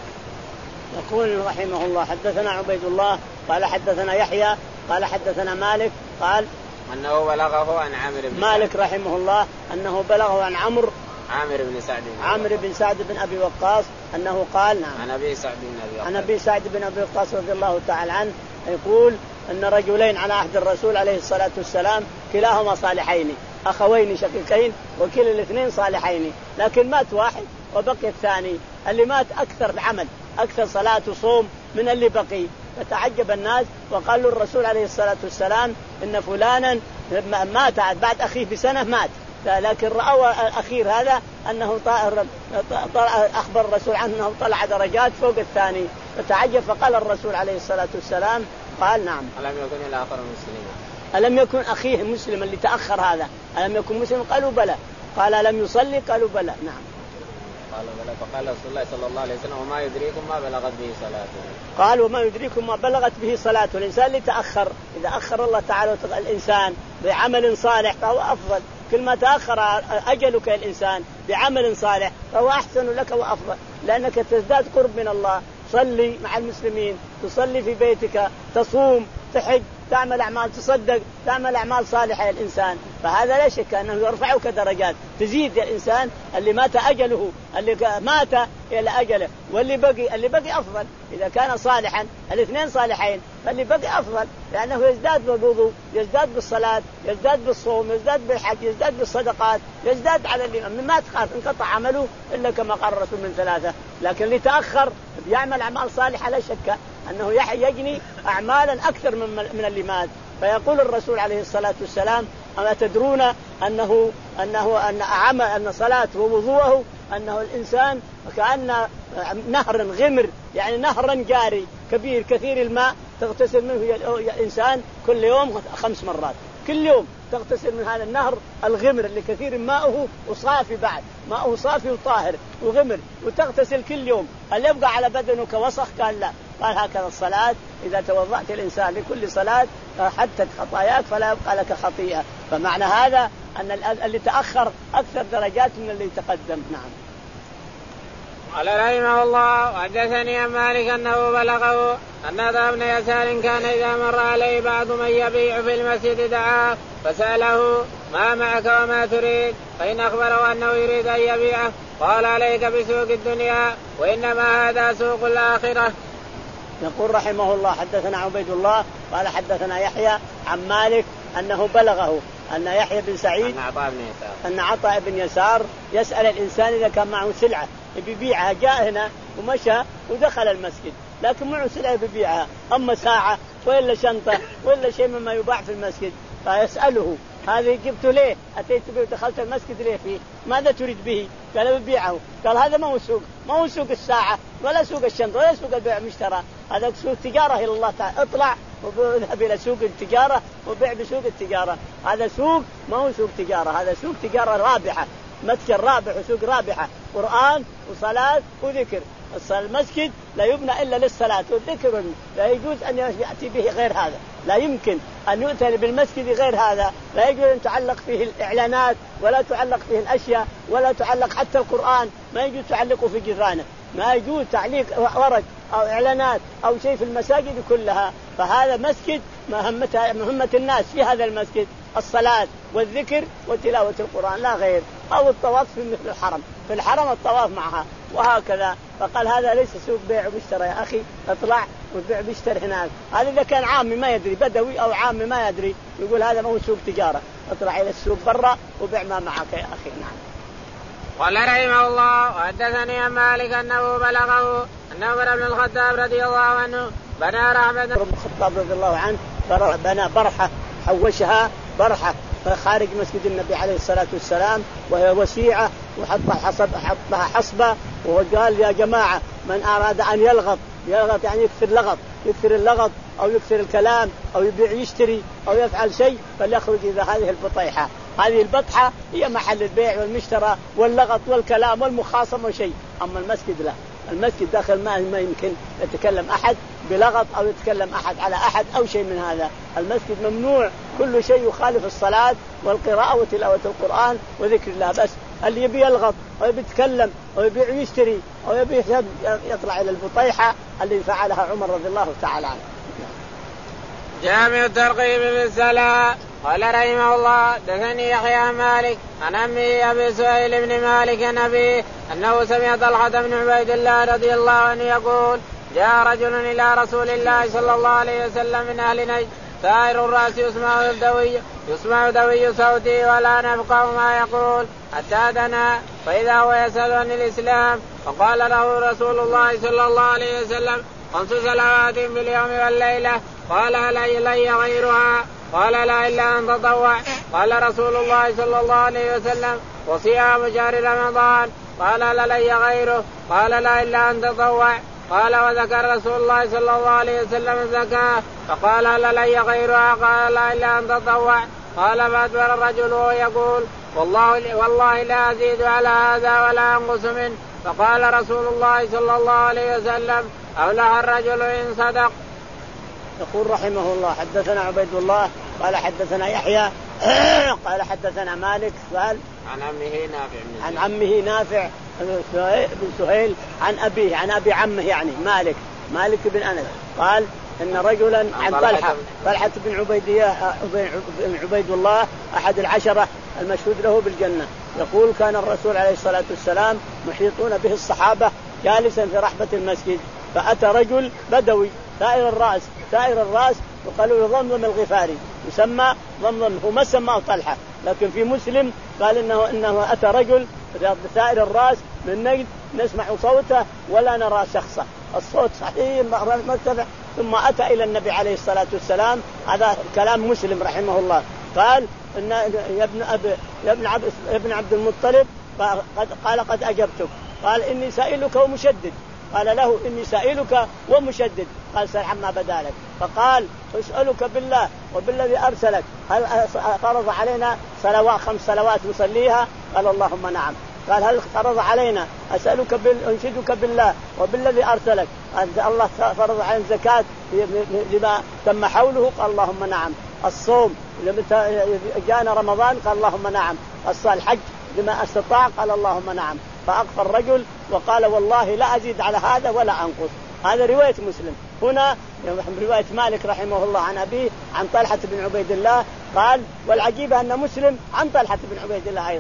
يقول رحمه الله حدثنا عبيد الله قال حدثنا يحيى قال حدثنا مالك قال أنه بلغه عن عامر بن مالك رحمه الله أنه بلغه عن عمرو عامر بن سعد عامر بن سعد بن أبي وقاص أنه قال نعم عن أبي سعد بن أبي وقاص عن أبي سعد بن أبي وقاص رضي الله تعالى عنه يقول أن رجلين على عهد الرسول عليه الصلاة والسلام كلاهما صالحين، أخوين شقيقين وكلا الاثنين صالحين، لكن مات واحد وبقي الثاني. اللي مات أكثر العمل أكثر صلاة وصوم من اللي بقي، فتعجب الناس وقالوا الرسول عليه الصلاة والسلام إن فلانا مات بعد أخيه بسنة مات، لكن رأوا الأخير هذا أنه طائر أخبر الرسول عنه أنه طلع درجات فوق الثاني، فتعجب فقال الرسول عليه الصلاة والسلام قال نعم ألم يكن الآخر مسلما؟ ألم يكن أخيه مسلم اللي تأخر هذا ألم يكن مسلم؟ قالوا بلى. قال ألم يصلي؟ قالوا بلى. نعم. قال بلى. فقال رسول الله صلى الله عليه وسلم وما يدريكم ما بلغت به صلاته؟ قال وما يدريكم ما بلغت به صلاته. الإنسان اللي تأخر إذا أخر الله تعالى الإنسان بعمل صالح فهو أفضل، كل ما تأخر أجلك الإنسان بعمل صالح فهو أحسن لك وأفضل، لأنك تزداد قرب من الله. تصلي مع المسلمين، تصلي في بيتك، تصوم، تحج، تعمل أعمال، تصدق، تعمل أعمال صالحة للإنسان، فهذا لا شك أنه يرفعك درجات، تزيد الإنسان اللي مات أجله، اللي مات إلى أجله، واللي بقي اللي بقي أفضل إذا كان صالحا، الاثنين صالحين فاللي بقي أفضل، لأنه يزداد بالوضوء، يزداد بالصلاة، يزداد بالصوم، يزداد بالحج، يزداد بالصدقات، يزداد على اللي ما تخاف انقطع عمله إلا كما قال الرسول من ثلاثة. لكن اللي تأخر يعمل أعمال صالحة لا شك أنه يجني أعمالا أكثر من من اللي مات. فيقول الرسول عليه الصلاة والسلام أما تدرون أنه أنه أن عمل أن صلاته ووضوءه أنه الإنسان كأن نهر غمر، يعني نهرا جاري كبير كثير الماء تغتسل منه الإنسان كل يوم خمس مرات، كل يوم تغتسل من هذا النهر الغمر اللي كثير ماؤه وصافي، بعد ماؤه صافي وطاهر وغمر، وتغتسل كل يوم. هل يبقى على بدنك وسخ؟ قال لا. قال هكذا الصلاة إذا توضأت الإنسان لكل صلاة حتى خطاياك فلا يبقى لك خطيئة. فمعنى هذا أن اللي تأخر أكثر درجات من اللي تقدم. نعم. قال رحمه الله وحدثني عن مالك أنه بلغه أن ذا ابن يسار كان إذا مر عليه بعض من يبيع في المسجد دعاه فسأله ما معك وما تريد، فإن أخبره أنه يريد أن يبيعه قال عليك بسوق الدنيا وإنما هذا سوق الآخرة. يقول رحمه الله حدثنا عبيد الله قال حدثنا يحيى عن مالك أنه بلغه أن يحيى بن سعيد أن عطاء بن يسار يسأل الإنسان إذا كان معه سلعة يبيعها، جاء هنا ومشى ودخل المسجد لكن معه سلعة يبيعها، أما ساعة وإلا شنطة وإلا شيء مما يباع في المسجد، فيسأله هذه جبته ليه؟ أتيت به ودخلت المسجد ليه فيه؟ ماذا تريد به؟ قال ببيعه. قال هذا ما هو سوق، ما هو سوق الساعة ولا سوق الشنطة ولا سوق البيع مشترى، هذا سوق تجارة إلى الله تعالى. اطلع وذهب إلى سوق التجارة وبيع بسوق التجارة، هذا سوق ما هو سوق تجارة، هذا سوق تجارة رابحة، متجر رابح وسوق رابحة، قرآن وصلاة وذكر. المسجد لا يبنى إلا للصلاة والذكر، لا يجوز أن يأتي به غير هذا، لا يمكن أن يؤتى بالمسجد غير هذا، لا يجوز أن تعلق فيه الإعلانات ولا تعلق فيه الأشياء ولا تعلق حتى القرآن ما يجوز تعلقه في جدرانه، ما يجوز تعليق ورق أو إعلانات أو شيء في المساجد كلها. فهذا مسجد مهمة مهمة الناس في هذا المسجد الصلاة والذكر وتلاوة القرآن لا غير، أو الطواف في مثل الحرم، في الحرم الطواف معها وهكذا. فقال هذا ليس سوق بيع ومشترى يا أخي، اطلع وبيع واشتري هناك. هذا إذا كان عامي ما يدري، بدوي أو عامي ما يدري يقول هذا ما هو سوق تجارة، اطلع إلى السوق برا وبيع ما معك يا أخي. نعم. قال رحمه الله وحدثني عن مالك أنه بلغه أن عمر بن الخطاب رضي الله عنه بنى رحمة بن الخطاب رضي الله عنه بنى برحة، حوشها برحة خارج مسجد النبي عليه الصلاة والسلام، وهي وسيعة وحطها حصب حطها حصبة، وقال يا جماعة من أراد أن يلغط يلغط يعني يكثر لغط يكثر اللغط أو يكثر الكلام أو يبيع يشتري أو يفعل شيء فليخرج إلى هذه البطيحة. هذه البطحة هي محل البيع والمشترى واللغط والكلام والمخاصمة وشيء، أما المسجد لا، المسجد داخل ما ما يمكن يتكلم أحد بلغط أو يتكلم أحد على أحد أو شيء من هذا. المسجد ممنوع كل شيء يخالف الصلاة والقراءة وتلاوة القرآن وذكر الله، بس اللي يبي يلغط أو يبي يتكلم أو يبيع ويشتري أو يبي يطلع إلى البطيحة اللي فعلها عمر رضي الله تعالى عنه. جامع الترغيب بالصلاة. قال رحمه الله دثني يحيى مالك عن أمي أبي سهيل بن مالك نبي أنه سمع طلحة بن عبيد الله رضي الله عنه يقول جاء رجل إلى رسول الله صلى الله عليه وسلم من أهل نجد ثائر الرأس يسمع دوي يسمع دوي صوتي ولا نفقه ما يقول حتى دنا، فإذا هو يسأل عن الإسلام فقال له رسول الله صلى الله عليه وسلم خمس صلوات باليوم والليلة. قال هل إلي غيرها؟ قال لا إلا أن تطوع. قال رسول الله صلى الله عليه وسلم وصيام شهر رمضان. قال هل إلي غيره؟ قال لا إلا أن تطوع. قال وذكر رسول الله صلى الله عليه وسلم الزكاة فقال هل إلي غيرها؟ قال لا إلا أن تطوع. قال فأدبر الرجل ويقول والله, والله لا أزيد على هذا ولا أنقص منه. فقال رسول الله صلى الله عليه وسلم أفلح الرجل إن صدق. يقول رحمه الله حدثنا عبيد الله قال حدثنا يحيى قال حدثنا مالك قال عن عمه نافع عن عمه نافع بن سهيل عن أبيه عن أبي عمه يعني مالك مالك بن أنس قال إن رجلا عن طلحة طلحة بن عبيدية بن عبيد الله أحد العشرة المشهود له بالجنة، يقول كان الرسول عليه الصلاة والسلام محيطون به الصحابة جالسا في رحبة المسجد، فأتى رجل بدوي ثائر الرأس ثائر الرأس وقالوا له ضمضم الغفاري، يسمى ضمضم، هو ما سماه طلحة لكن في مسلم قال إنه إنه أتى رجل ثائر الرأس من نجد نسمع صوته ولا نرى شخصه، الصوت صحيح مرتفع، ثم أتى إلى النبي عليه الصلاة والسلام. هذا كلام مسلم رحمه الله. قال إن يا ابن أبي يا ابن عبد يا ابن عبد المطلب قد قال قد أجبتك. قال إني سائلك ومشدد. قال له إني سائلك ومشدد. قال سل عما بدالك. فقال أسألك بالله وبالذي أرسلك هل فرض علينا صلوات خمس صلوات نصليها؟ قال اللهم نعم. قال هل فرض علينا أسألك بال... أنشدك بالله وبالذي أرسلك الله فرض علينا زكاة لما تم حوله؟ قال اللهم نعم. الصوم لما جاءنا رمضان؟ قال اللهم نعم. الحج لما استطاع؟ قال اللهم نعم. فأقفى الرجل وقال والله لا أزيد على هذا ولا أنقص. هذا رواية مسلم. هنا رواية مالك رحمه الله عن أبيه عن طلحة بن عبيد الله قال والعجيب أن مسلم عن طلحة بن عبيد الله أيضا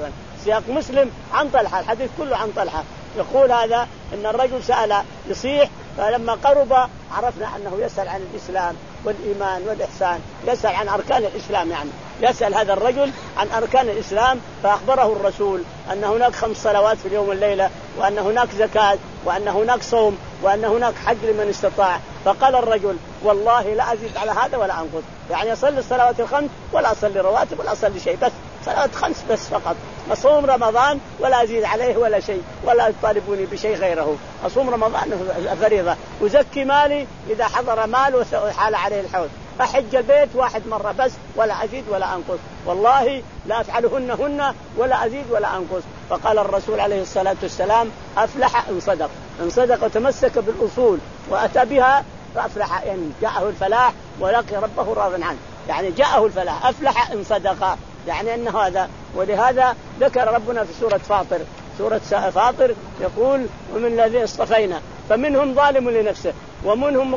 سياق مسلم عن طلحة، الحديث كله عن طلحة. يقول هذا إن الرجل سأل يصيح، فلما قرب عرفنا أنه يسأل عن الإسلام والإيمان والإحسان، يسأل عن أركان الإسلام، يعني يسأل هذا الرجل عن أركان الإسلام. فأخبره الرسول أن هناك خمس صلوات في اليوم والليلة، وأن هناك زكاة، وأن هناك صوم، وأن هناك حج لمن استطاع. فقال الرجل والله لا أزيد على هذا ولا أنقص، يعني أصلي الصلوات الخمس ولا أصلي رواتب ولا أصلي شيء، بس صلوات خمس بس فقط. أصوم رمضان ولا أزيد عليه ولا شيء، ولا يطالبوني بشيء غيره. أصوم رمضان فريضة، وزكي مالي إذا حضر مال وحال عليه الحول، أحج البيت واحد مرة بس ولا أزيد ولا أنقص، والله لا أفعلهن هن ولا أزيد ولا أنقص. فقال الرسول عليه الصلاة والسلام أفلح إن صدق، إن صدق وتمسك بالأصول وأتى بها فأفلح، يعني جاءه الفلاح ولقي ربه راض عنه، يعني جاءه الفلاح. أفلح إن صدق، يعني أن هذا. ولهذا ذكر ربنا في سورة فاطر، سورة فاطر يقول ومن الذين اصطفينا فمنهم ظالم لنفسه ومنهم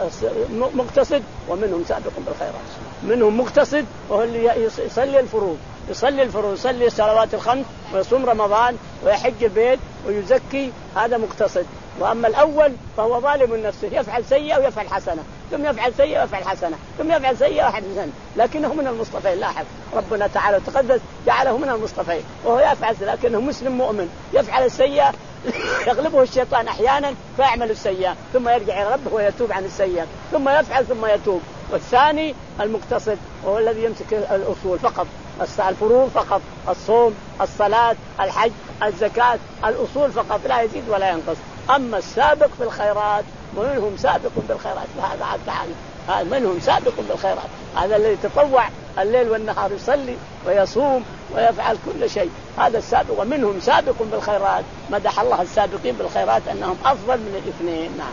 مقتصد ومنهم سابق بالخيرات. منهم مقتصد وهو اللي يصلي الفروض، يصلي الفروض، يصلي الصلوات الخمس ويصوم رمضان ويحج البيت ويزكي، هذا مقتصد. وأما الأول فهو ظالم لنفسه، يفعل سيئة ويفعل حسنة، ثم يفعل سيئة ويفعل حسنة، ثم يفعل سيئة ويفعل حسنة، لكنه من المصطفين. لاحظ ربنا تعالى وتقدس جعله من المصطفين، وهو يفعل، لكنه مسلم مؤمن يفعل السيئة يغلبه الشيطان أحيانا فيعمل السيئة ثم يرجع إلى ربه ويتوب عن السيئة، ثم يفعل ثم يتوب. والثاني المقتصد وهو الذي يمسك الأصول فقط، الفروض فقط، الصوم، الصلاة، الحج، الزكاة، الأصول فقط، لا يزيد ولا ينقص. أما السابق في الخيرات ومنهم سابق بالخيرات، فهذا عاد تعالى، هذا منهم سابق بالخيرات، هذا الذي يتطوع الليل والنهار يصلي ويصوم ويفعل كل شيء، هذا السابق. ومنهم سابق بالخيرات، مدح الله السابقين بالخيرات أنهم أفضل من الاثنين. نعم.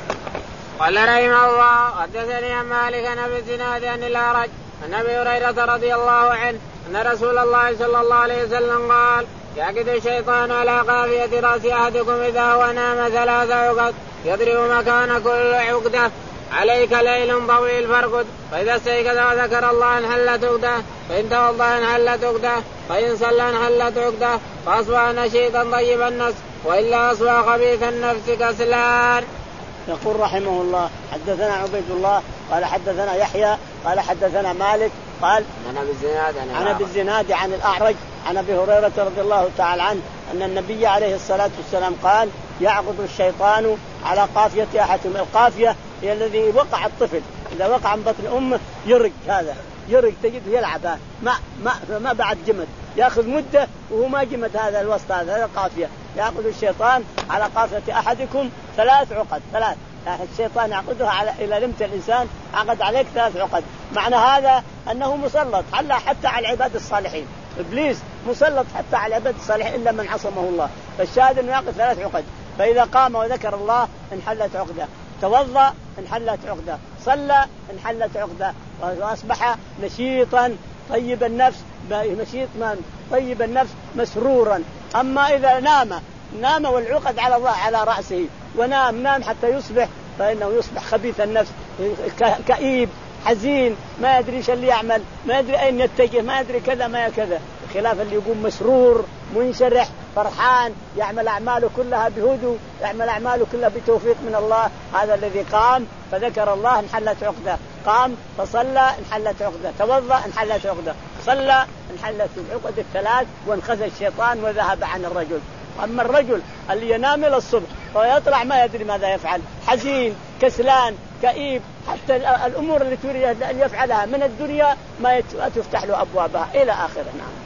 قال رحمه الله حدثني عن مالك عن ابي الزناد عن الأعرج عن ابي هريرة رضي الله عنه أن رسول الله صلى الله عليه وسلم قال يعقد الشيطان على قافية رأس أحدكم إذا هو نام ثلاث عقد يضرب مكان كل عقدة عليك ليل طويل فارقد، فإذا استيقظ وذكر الله انحلت عقدة، فإن توضأ انحلت عقدة، فإن صلى انحلت عقدة، فأصبح نشيطا طيب النفس وإلا أصبح خبيث النفس كسلان. يقول رحمه الله حدثنا عبيد الله قال حدثنا يحيى قال حدثنا مالك قال عن ابي الزناد عن ابي الزناد عن الأعرج عن ابي هريرة رضي الله تعالى عنه أن النبي عليه الصلاة والسلام قال يعقد الشيطان على قافية أحدهم. القافية هي الذي وقع الطفل، إذا وقع عن بطن أمه يرق، هذا يرق تجده يلعب ما ما ما بعد جمد، يأخذ مدة وهو ما جمد، هذا الوسط، هذا هذا قافية. يعقد الشيطان على قافية أحدكم ثلاث عقد، ثلاث يعني الشيطان يعقدها على إلى لمت الإنسان، عقد عليك ثلاث عقد. معنى هذا أنه مسلط حتى حتى على العباد الصالحين، إبليس مسلط حتى على العباد الصالحين إلا من عصمه الله. فالشاهد أنه يعقد ثلاث عقد، فإذا قام وذكر الله انحلت عقدة، توضأ انحلت عقدة، صلى انحلت عقدة، وأصبح نشيطا طيب النفس، نشيط من طيب النفس مسرورا. أما إذا نام نام والعقد على الله على رأسه ونام نام حتى يصبح، فإنه يصبح خبيث النفس كئيب حزين، ما يدري ايش اللي يعمل، ما يدري أين يتجه، ما يدري كذا ما كذا، خلاف اللي يقوم مسرور منشرح فرحان يعمل أعماله كلها بهدوء، يعمل أعماله كلها بتوفيق من الله. هذا الذي قام فذكر الله انحلت عقدة، قام فصلى انحلت عقدة، توضأ انحلت عقدة، صلى انحلت العقد الثلاث وانخزى الشيطان وذهب عن الرجل. أما الرجل اللي ينام إلى الصبح ويطلع ما يدري ماذا يفعل، حزين كسلان كئيب، حتى الأمور اللي تريد أن يفعلها من الدنيا ما تفتح له أبوابها إلى آخره. نعم.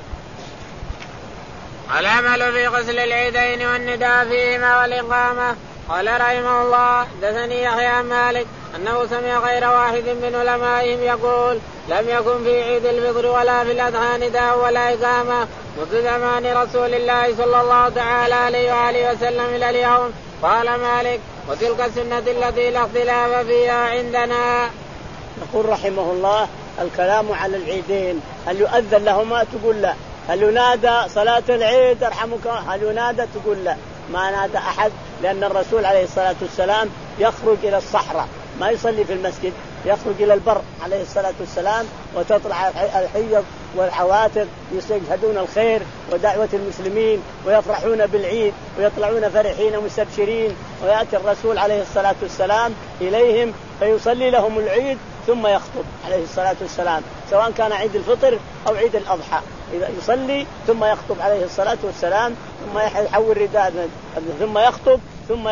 العمل في غسل العيدين والنداء فيهما والإقامة. قال رحمه الله دثني يحيى عن مالك أنه سمع غير واحد من علمائهم يقول لم يكن في عيد الفطر ولا في الأضحى نداء ولا إقامة منذ زمان رسول الله صلى الله تعالى عليه وآله وسلم إلى اليوم. قال مالك وتلك السنة التي لا اختلاف فيها عندنا. يقول رحمه الله الكلام على العيدين، هل يؤذن لهما تقول لا، هل ينادى صلاة العيد ارحمك، هل ينادى تقول لا، ما نادى أحد، لأن الرسول عليه الصلاة والسلام يخرج إلى الصحراء ما يصلي في المسجد، يخرج إلى البر عليه الصلاة والسلام وتطلع الحيض والعواتق يشهدون الخير ودعوة المسلمين ويفرحون بالعيد ويطلعون فرحين مستبشرين، ويأتي الرسول عليه الصلاة والسلام إليهم فيصلي لهم العيد ثم يخطب عليه الصلاة والسلام، سواء كان عيد الفطر أو عيد الأضحى، إذا يصلي ثم يخطب عليه الصلاة والسلام، ثم يحول رداء ثم يخطب، ثم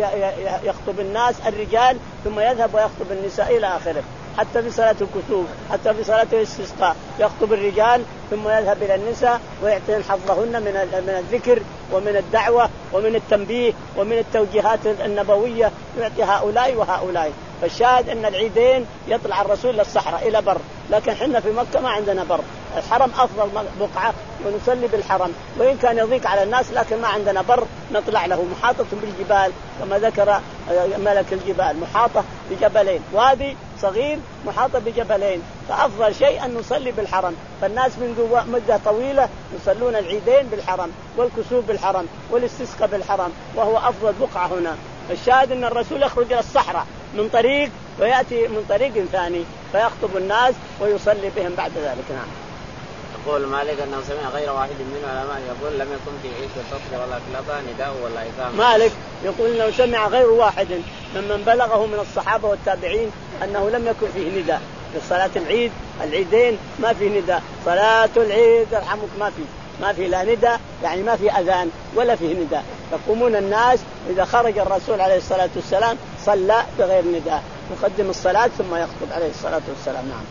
يخطب الناس الرجال، ثم يذهب ويخطب النساء إلى آخره. حتى في صلاة الكسوف، حتى في صلاة الاستسقاء يخطب الرجال ثم يذهب إلى النساء ويعطيهن حظهن من من الذكر ومن الدعوة ومن التنبيه ومن التوجيهات النبوية، يعطي هؤلاء وهؤلاء. فالشاهد أن العيدين يطلع الرسول للصحراء إلى بر، لكن حنا في مكة ما عندنا بر، الحرم أفضل بقعة ونصلي بالحرم، وإن كان يضيق على الناس لكن ما عندنا بر نطلع له، محاطة بالجبال كما ذكر ملك الجبال، محاطة بجبلين، وادي صغير محاطة بجبلين، فأفضل شيء أن نصلي بالحرم. فالناس من مدة طويلة يصلون العيدين بالحرم والكسوف بالحرم والاستسقاء بالحرم، وهو أفضل بقعة هنا. الشاهد أن الرسول يخرج إلى الصحراء من طريق ويأتي من طريق ثاني فيخطب الناس ويصلي بهم بعد ذلك. نعم. يقول مالك أنه سمع غير واحد من العلماء يقول لم يكن في عيد الفطر ولا في الأضحى نداء ولا إقامة. مالك يقول أنه سمع غير واحد ممن بلغه من الصحابة والتابعين أنه لم يكن فيه نداء لصلاة العيد، العيدين ما فيه نداء، صلاة العيد يرحمك ما فيه ما في لا نداء، يعني ما في أذان ولا فيه نداء، يقومون الناس إذا خرج الرسول عليه الصلاة والسلام صلى بغير نداء، يقدم الصلاة ثم يخطب عليه الصلاة والسلام. نعم.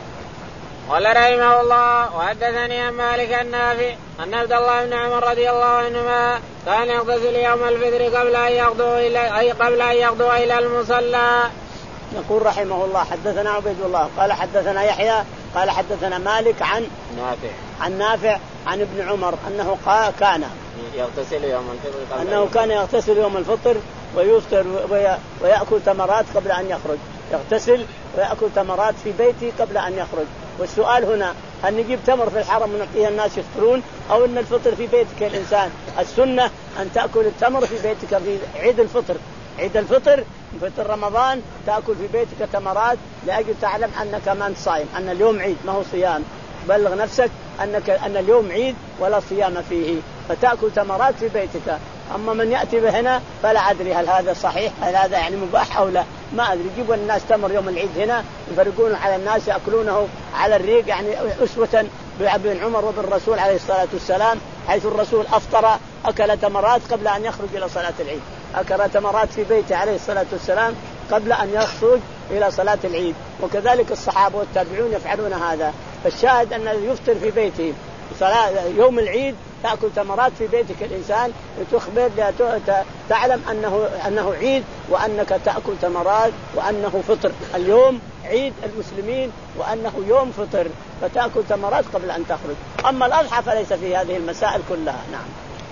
قال رحمه الله وحدثني عن مالك النافع أن عبد الله بن عمر رضي الله عنهما كان يغتسل يوم الفطر قبل أن يغدو إلى أي قبل أن يغدو إلى المصلى. يقول رحمه الله حدثنا عبيد الله قال حدثنا يحيى قال حدثنا مالك عن نافع عن نافع عن ابن عمر أنه قال كان يغتسل يوم الفطر قبل أنه كان يغتسل يوم الفطر ويفطر ويأكل تمرات قبل أن يخرج، يغتسل ويأكل تمرات في بيته قبل أن يخرج. والسؤال هنا هل نجيب تمر في الحرم ونعطيها الناس يفطرون أو أن الفطر في بيتك الإنسان؟ السنة أن تأكل التمر في بيتك في عيد الفطر، عيد الفطر فطر رمضان تأكل في بيتك تمرات لأجل تعلم أنك ما أنت صائم، أن اليوم عيد ما هو صيام، بلغ نفسك أنك أن اليوم عيد ولا صيام فيه، فتأكل تمرات في بيتك. أما من يأتي بهنا فلا أدري هل هذا صحيح، هل هذا يعني مباح أو لا، ما أدري. يجيبوا الناس تمر يوم العيد هنا يفرقونه على الناس يأكلونه على الريق، يعني أسوة بن عمر وبن الرسول عليه الصلاة والسلام، حيث الرسول أفطر أكل تمرات قبل أن يخرج إلى صلاة العيد، أكل تمرات في بيته عليه الصلاة والسلام قبل أن يخرج إلى صلاة العيد، وكذلك الصحابة والتابعون يفعلون هذا. فالشاهد أن يفطر في بيته صلاة يوم العيد، تأكل تمرات في بيتك الإنسان لتخبر تعلم أنه أنه عيد وأنك تأكل تمرات وأنه فطر، اليوم عيد المسلمين وأنه يوم فطر، فتأكل تمرات قبل أن تخرج. أما الأضحى فليس في هذه المسائل كلها. نعم.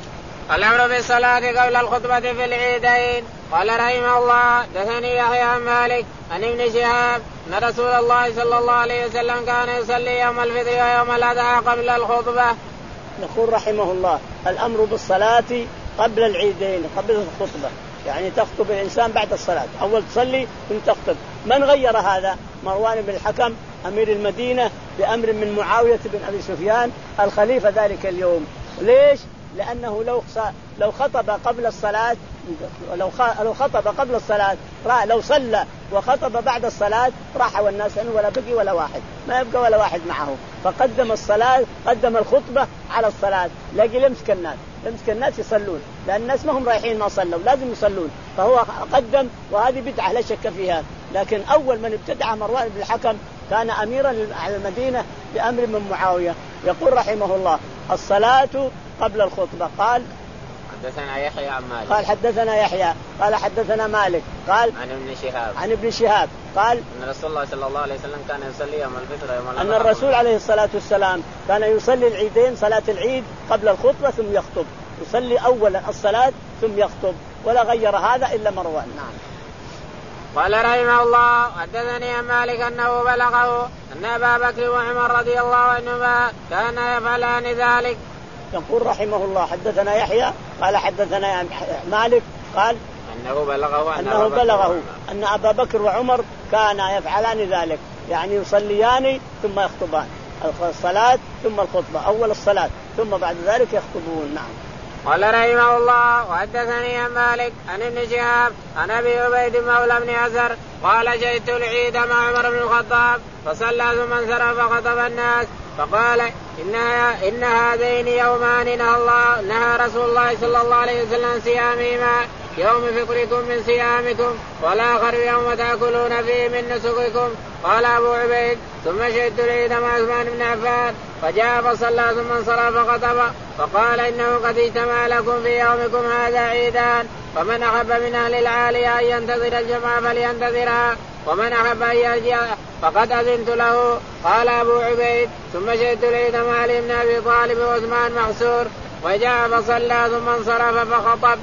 الأمر بالصلاة قبل الخطبة في العيدين. قال رحمه الله دثني يحيى عن مالك عن ابن شهاب أن رسول الله صلى الله عليه وسلم كان يصلي يوم الفطر ويوم الأضحى قبل الخطبة. يقول رحمه الله الأمر بالصلاة قبل العيدين قبل الخطبة، يعني تخطب الإنسان بعد الصلاة، أول تصلي ثم تخطب. من غير هذا؟ مروان بن الحكم أمير المدينة بأمر من معاوية بن أبي سفيان الخليفة ذلك اليوم. ليش؟ لأنه لو لو خطب قبل الصلاة لو لو خطب قبل الصلاة لو صلى وخطب بعد الصلاة راح والناس ولا بقي ولا واحد، ما يبقى ولا واحد معه، فقدم الصلاة قدم الخطبة على الصلاة، لاقي يمسك الناس يمسك الناس يصلون، لأن الناس ما هم رايحين ما صلوا لازم يصلون، فهو قدم، وهذه بدعة لا شك فيها. لكن أول من ابتدع مروان بن الحكم كان أميرا على المدينة بأمر من معاوية. يقول رحمه الله الصلاة قبل الخطبة. قال حدثنا يحيى عن مالك قال حدثنا يحيى قال حدثنا مالك قال عن ابن شهاب عن ابن شهاب قال أن رسول الله صلى الله عليه وسلم كان يصلي يوم الفطر يوم الأضحى. أن الرسول عليه الصلاة والسلام كان يصلي العيدين صلاة العيد قبل الخطبة ثم يخطب، يصلي أولا الصلاة ثم يخطب، ولا غير هذا إلا مروان. نعم. قال رحمه الله حدثني عن مالك أنه بلغه أن أبا بكر وعمر رضي الله عنهما كانا يفعلان ذلك. يقول رحمه الله حدثنا يحيى قال حدثنا مالك قال أنه بلغه أن, أنه بلغه أن أبا بكر وعمر كانا يفعلان ذلك، يعني يصليان ثم يخطبان، الصلاة ثم الخطبة، أول الصلاة ثم بعد ذلك يخطبون. نعم. قال رحمه الله وحدثني عن مالك عن ابن شهاب عن ابي عبيد مولى بن أزهر قال شهدت العيد مع عمر بن الخطاب فصلى ثم انصرف فخطب الناس فقال إنها إن هذين يومان نهى الله نهى رسول الله صلى الله عليه وسلم صيامهما يوم فطركم من صيامكم والآخر يوم تأكلون فيه من نسككم. قال أبو عبيد ثم شهدت العيد مع عثمان بن عفان فجاء فصلى ثم انصرف فخطب فقال إنه قد اجتمع لكم في يومكم هذا عيدان فمن أحب من أهل العالية أن ينتظر الجمعة فلينتظرها ومن أحب أن يرجع فقد أذنت له. قال أبو عبيد ثم شهدت العيد مع علي بن أبي طالب وعثمان محصور وجاء فصلى ثم انصرف فخطب.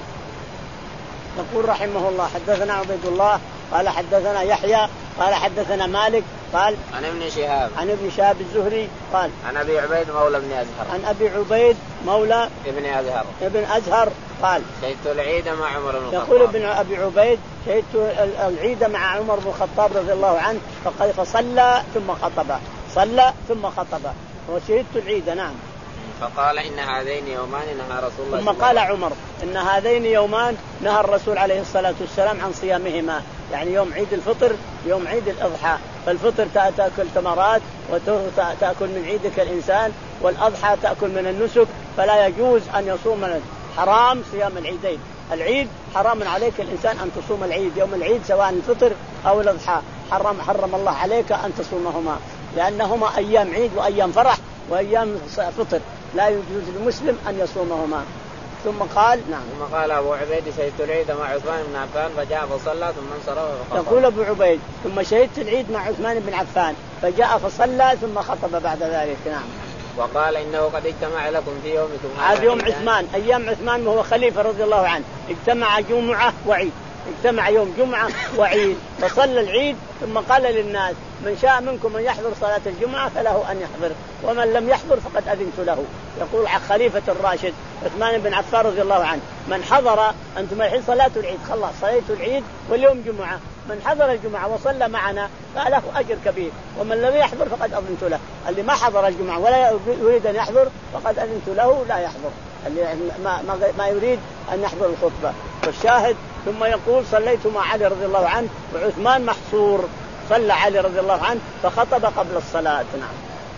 يقول رحمه الله حدثنا عبيد الله قال حدثنا يحيى قال حدثنا مالك قال عن ابن شهاب عن ابن شهاب الزهري قال عن ابي عبيد مولى ابن ازهر عن ابي عبيد مولى ابن ازهر ابن ازهر قال شهدت العيد مع عمر بن الخطاب. يقول ابن ابي عبيد شهدت العيد مع عمر بن الخطاب رضي الله عنه فقال فصلى ثم خطب صلى ثم خطب وشهدت العيد. نعم. فقال إن هذين يومان نهى رسول الله ثم قال عمر إن هذين يومان نهى الرسول عليه الصلاة والسلام عن صيامهما يعني يوم عيد الفطر يوم عيد الأضحى. فالفطر تأكل تمرات وتأكل من عيدك الإنسان والأضحى تأكل من النسك فلا يجوز أن يصوم حرام صيام العيدين. العيد حرام عليك الإنسان أن تصوم العيد يوم العيد سواء الفطر أو الأضحى حرم حرم الله عليك أن تصومهما لأنهما أيام عيد وأيام فرح وأيام فطر لا يجوز للمسلم أن يصومهما. ثم قال نعم ثم قال أبو عبيد شهدت العيد مع عثمان بن عفان فجاء فصلى ثم انصرف فخطب. يقول أبو عبيد ثم شهدت العيد مع عثمان بن عفان فجاء فصلى ثم خطب بعد ذلك. نعم. وقال إنه قد اجتمع لكم في يومكم هذا يوم عثمان أيام عثمان وهو خليفة رضي الله عنه اجتمع جمعة وعيد اجتمع يوم جمعة وعيد فصلى العيد ثم قال للناس من شاء منكم أن يحضر صلاة الجمعة فله أن يحضر ومن لم يحضر فقد أذنت له. يقول خليفة الراشد عثمان بن عفان رضي الله عنه من حضر أنتم الحين صلاة العيد خلاص صلاة العيد واليوم جمعة من حضر الجمعة وصلى معنا فله أجر كبير ومن لم يحضر فقد أذنت له. اللي ما حضر الجمعة ولا يريد أن يحضر فقد أذنت له لا يحضر اللي ما, ما يريد أن يحضر الخطبة. والشاهد ثم يقول صليت مع علي رضي الله عنه وعثمان محصور صلى علي رضي الله عنه فخطب قبل الصلاة. نعم.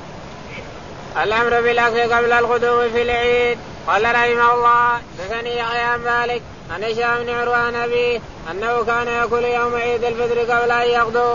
الأمر بالأكل قبل الغدو في العيد. قال رحمه الله حدثني يحيى عن مالك عن هشام بن عروة عن أبيه أنه كان يأكل يوم عيد الفطر قبل أن يغدو.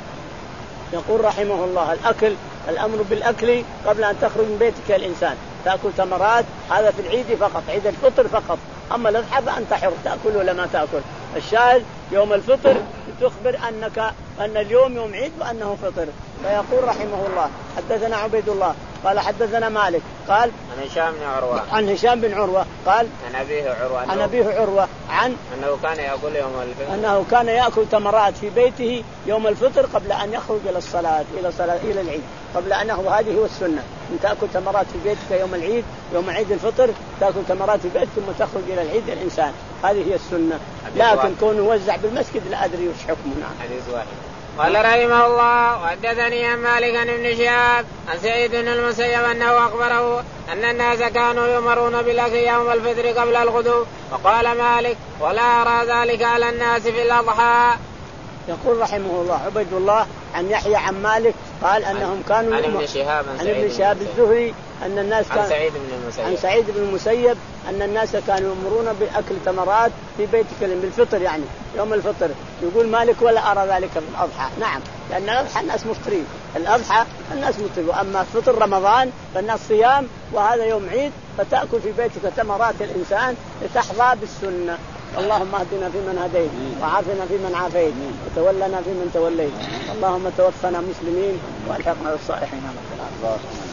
يقول رحمه الله الأكل الأمر بالأكل قبل أن تخرج من بيتك الإنسان تأكل تمرات هذا في العيد فقط عيد الفطر فقط أما الأضحى فأنت حر تأكل ولا ما تأكل. الشاهد يوم الفطر تخبر أنك أن اليوم يوم عيد وأنه فطر. فيقول رحمه الله حدثنا عبيد الله قال حدثنا مالك قال عن هشام بن عروة عن هشام بن عروة قال عن أبيه عروة عن أبيه عروة عن أنه كان يأكل يوم الفطر أنه كان يأكل تمرات في بيته يوم الفطر قبل أن يخرج إلى الصلاة إلى صلاة إلى العيد قبل أنه هذه هو السنة أن تأكل تمرات في بيتك يوم العيد يوم عيد الفطر تأكل تمرات في بيتك ثم تخرج إلى العيد الإنسان هذه هي السنة. لكن كونه يوزع بالمسجد لا أدري وش حكمه. نعم. حديث واحد. قال رحمه الله وحدثني عن مالك عن ابن شهاب عن سعيد بن المسيب أنه أخبره أن الناس كانوا يمرون بالأكل يوم الفطر قبل الغدو وقال مالك ولا أرى ذلك على الناس في الأضحى. يقول رحمه الله عبيد الله عن يحيى عن مالك قال أنهم كانوا عن ابن شهاب عن ابن شهاب الزهري أن الناس عن سعيد بن المسيب عن سعيد بن المسيب أن الناس كانوا يمرون بأكل تمرات في بيتك بالفطر يعني يوم الفطر. يقول مالك ولا أرى ذلك في الأضحى. نعم لأن الأضحى الناس مفطرين الأضحى الناس مفطرين وأما فطر رمضان فالناس صيام وهذا يوم عيد فتأكل في بيتك تمرات الإنسان لتحظى بالسنة. اللهم اهدنا فيمن هديت وعافنا فيمن عافيت وتولنا فيمن توليت اللهم توفنا مسلمين والحقنا بالصالحين.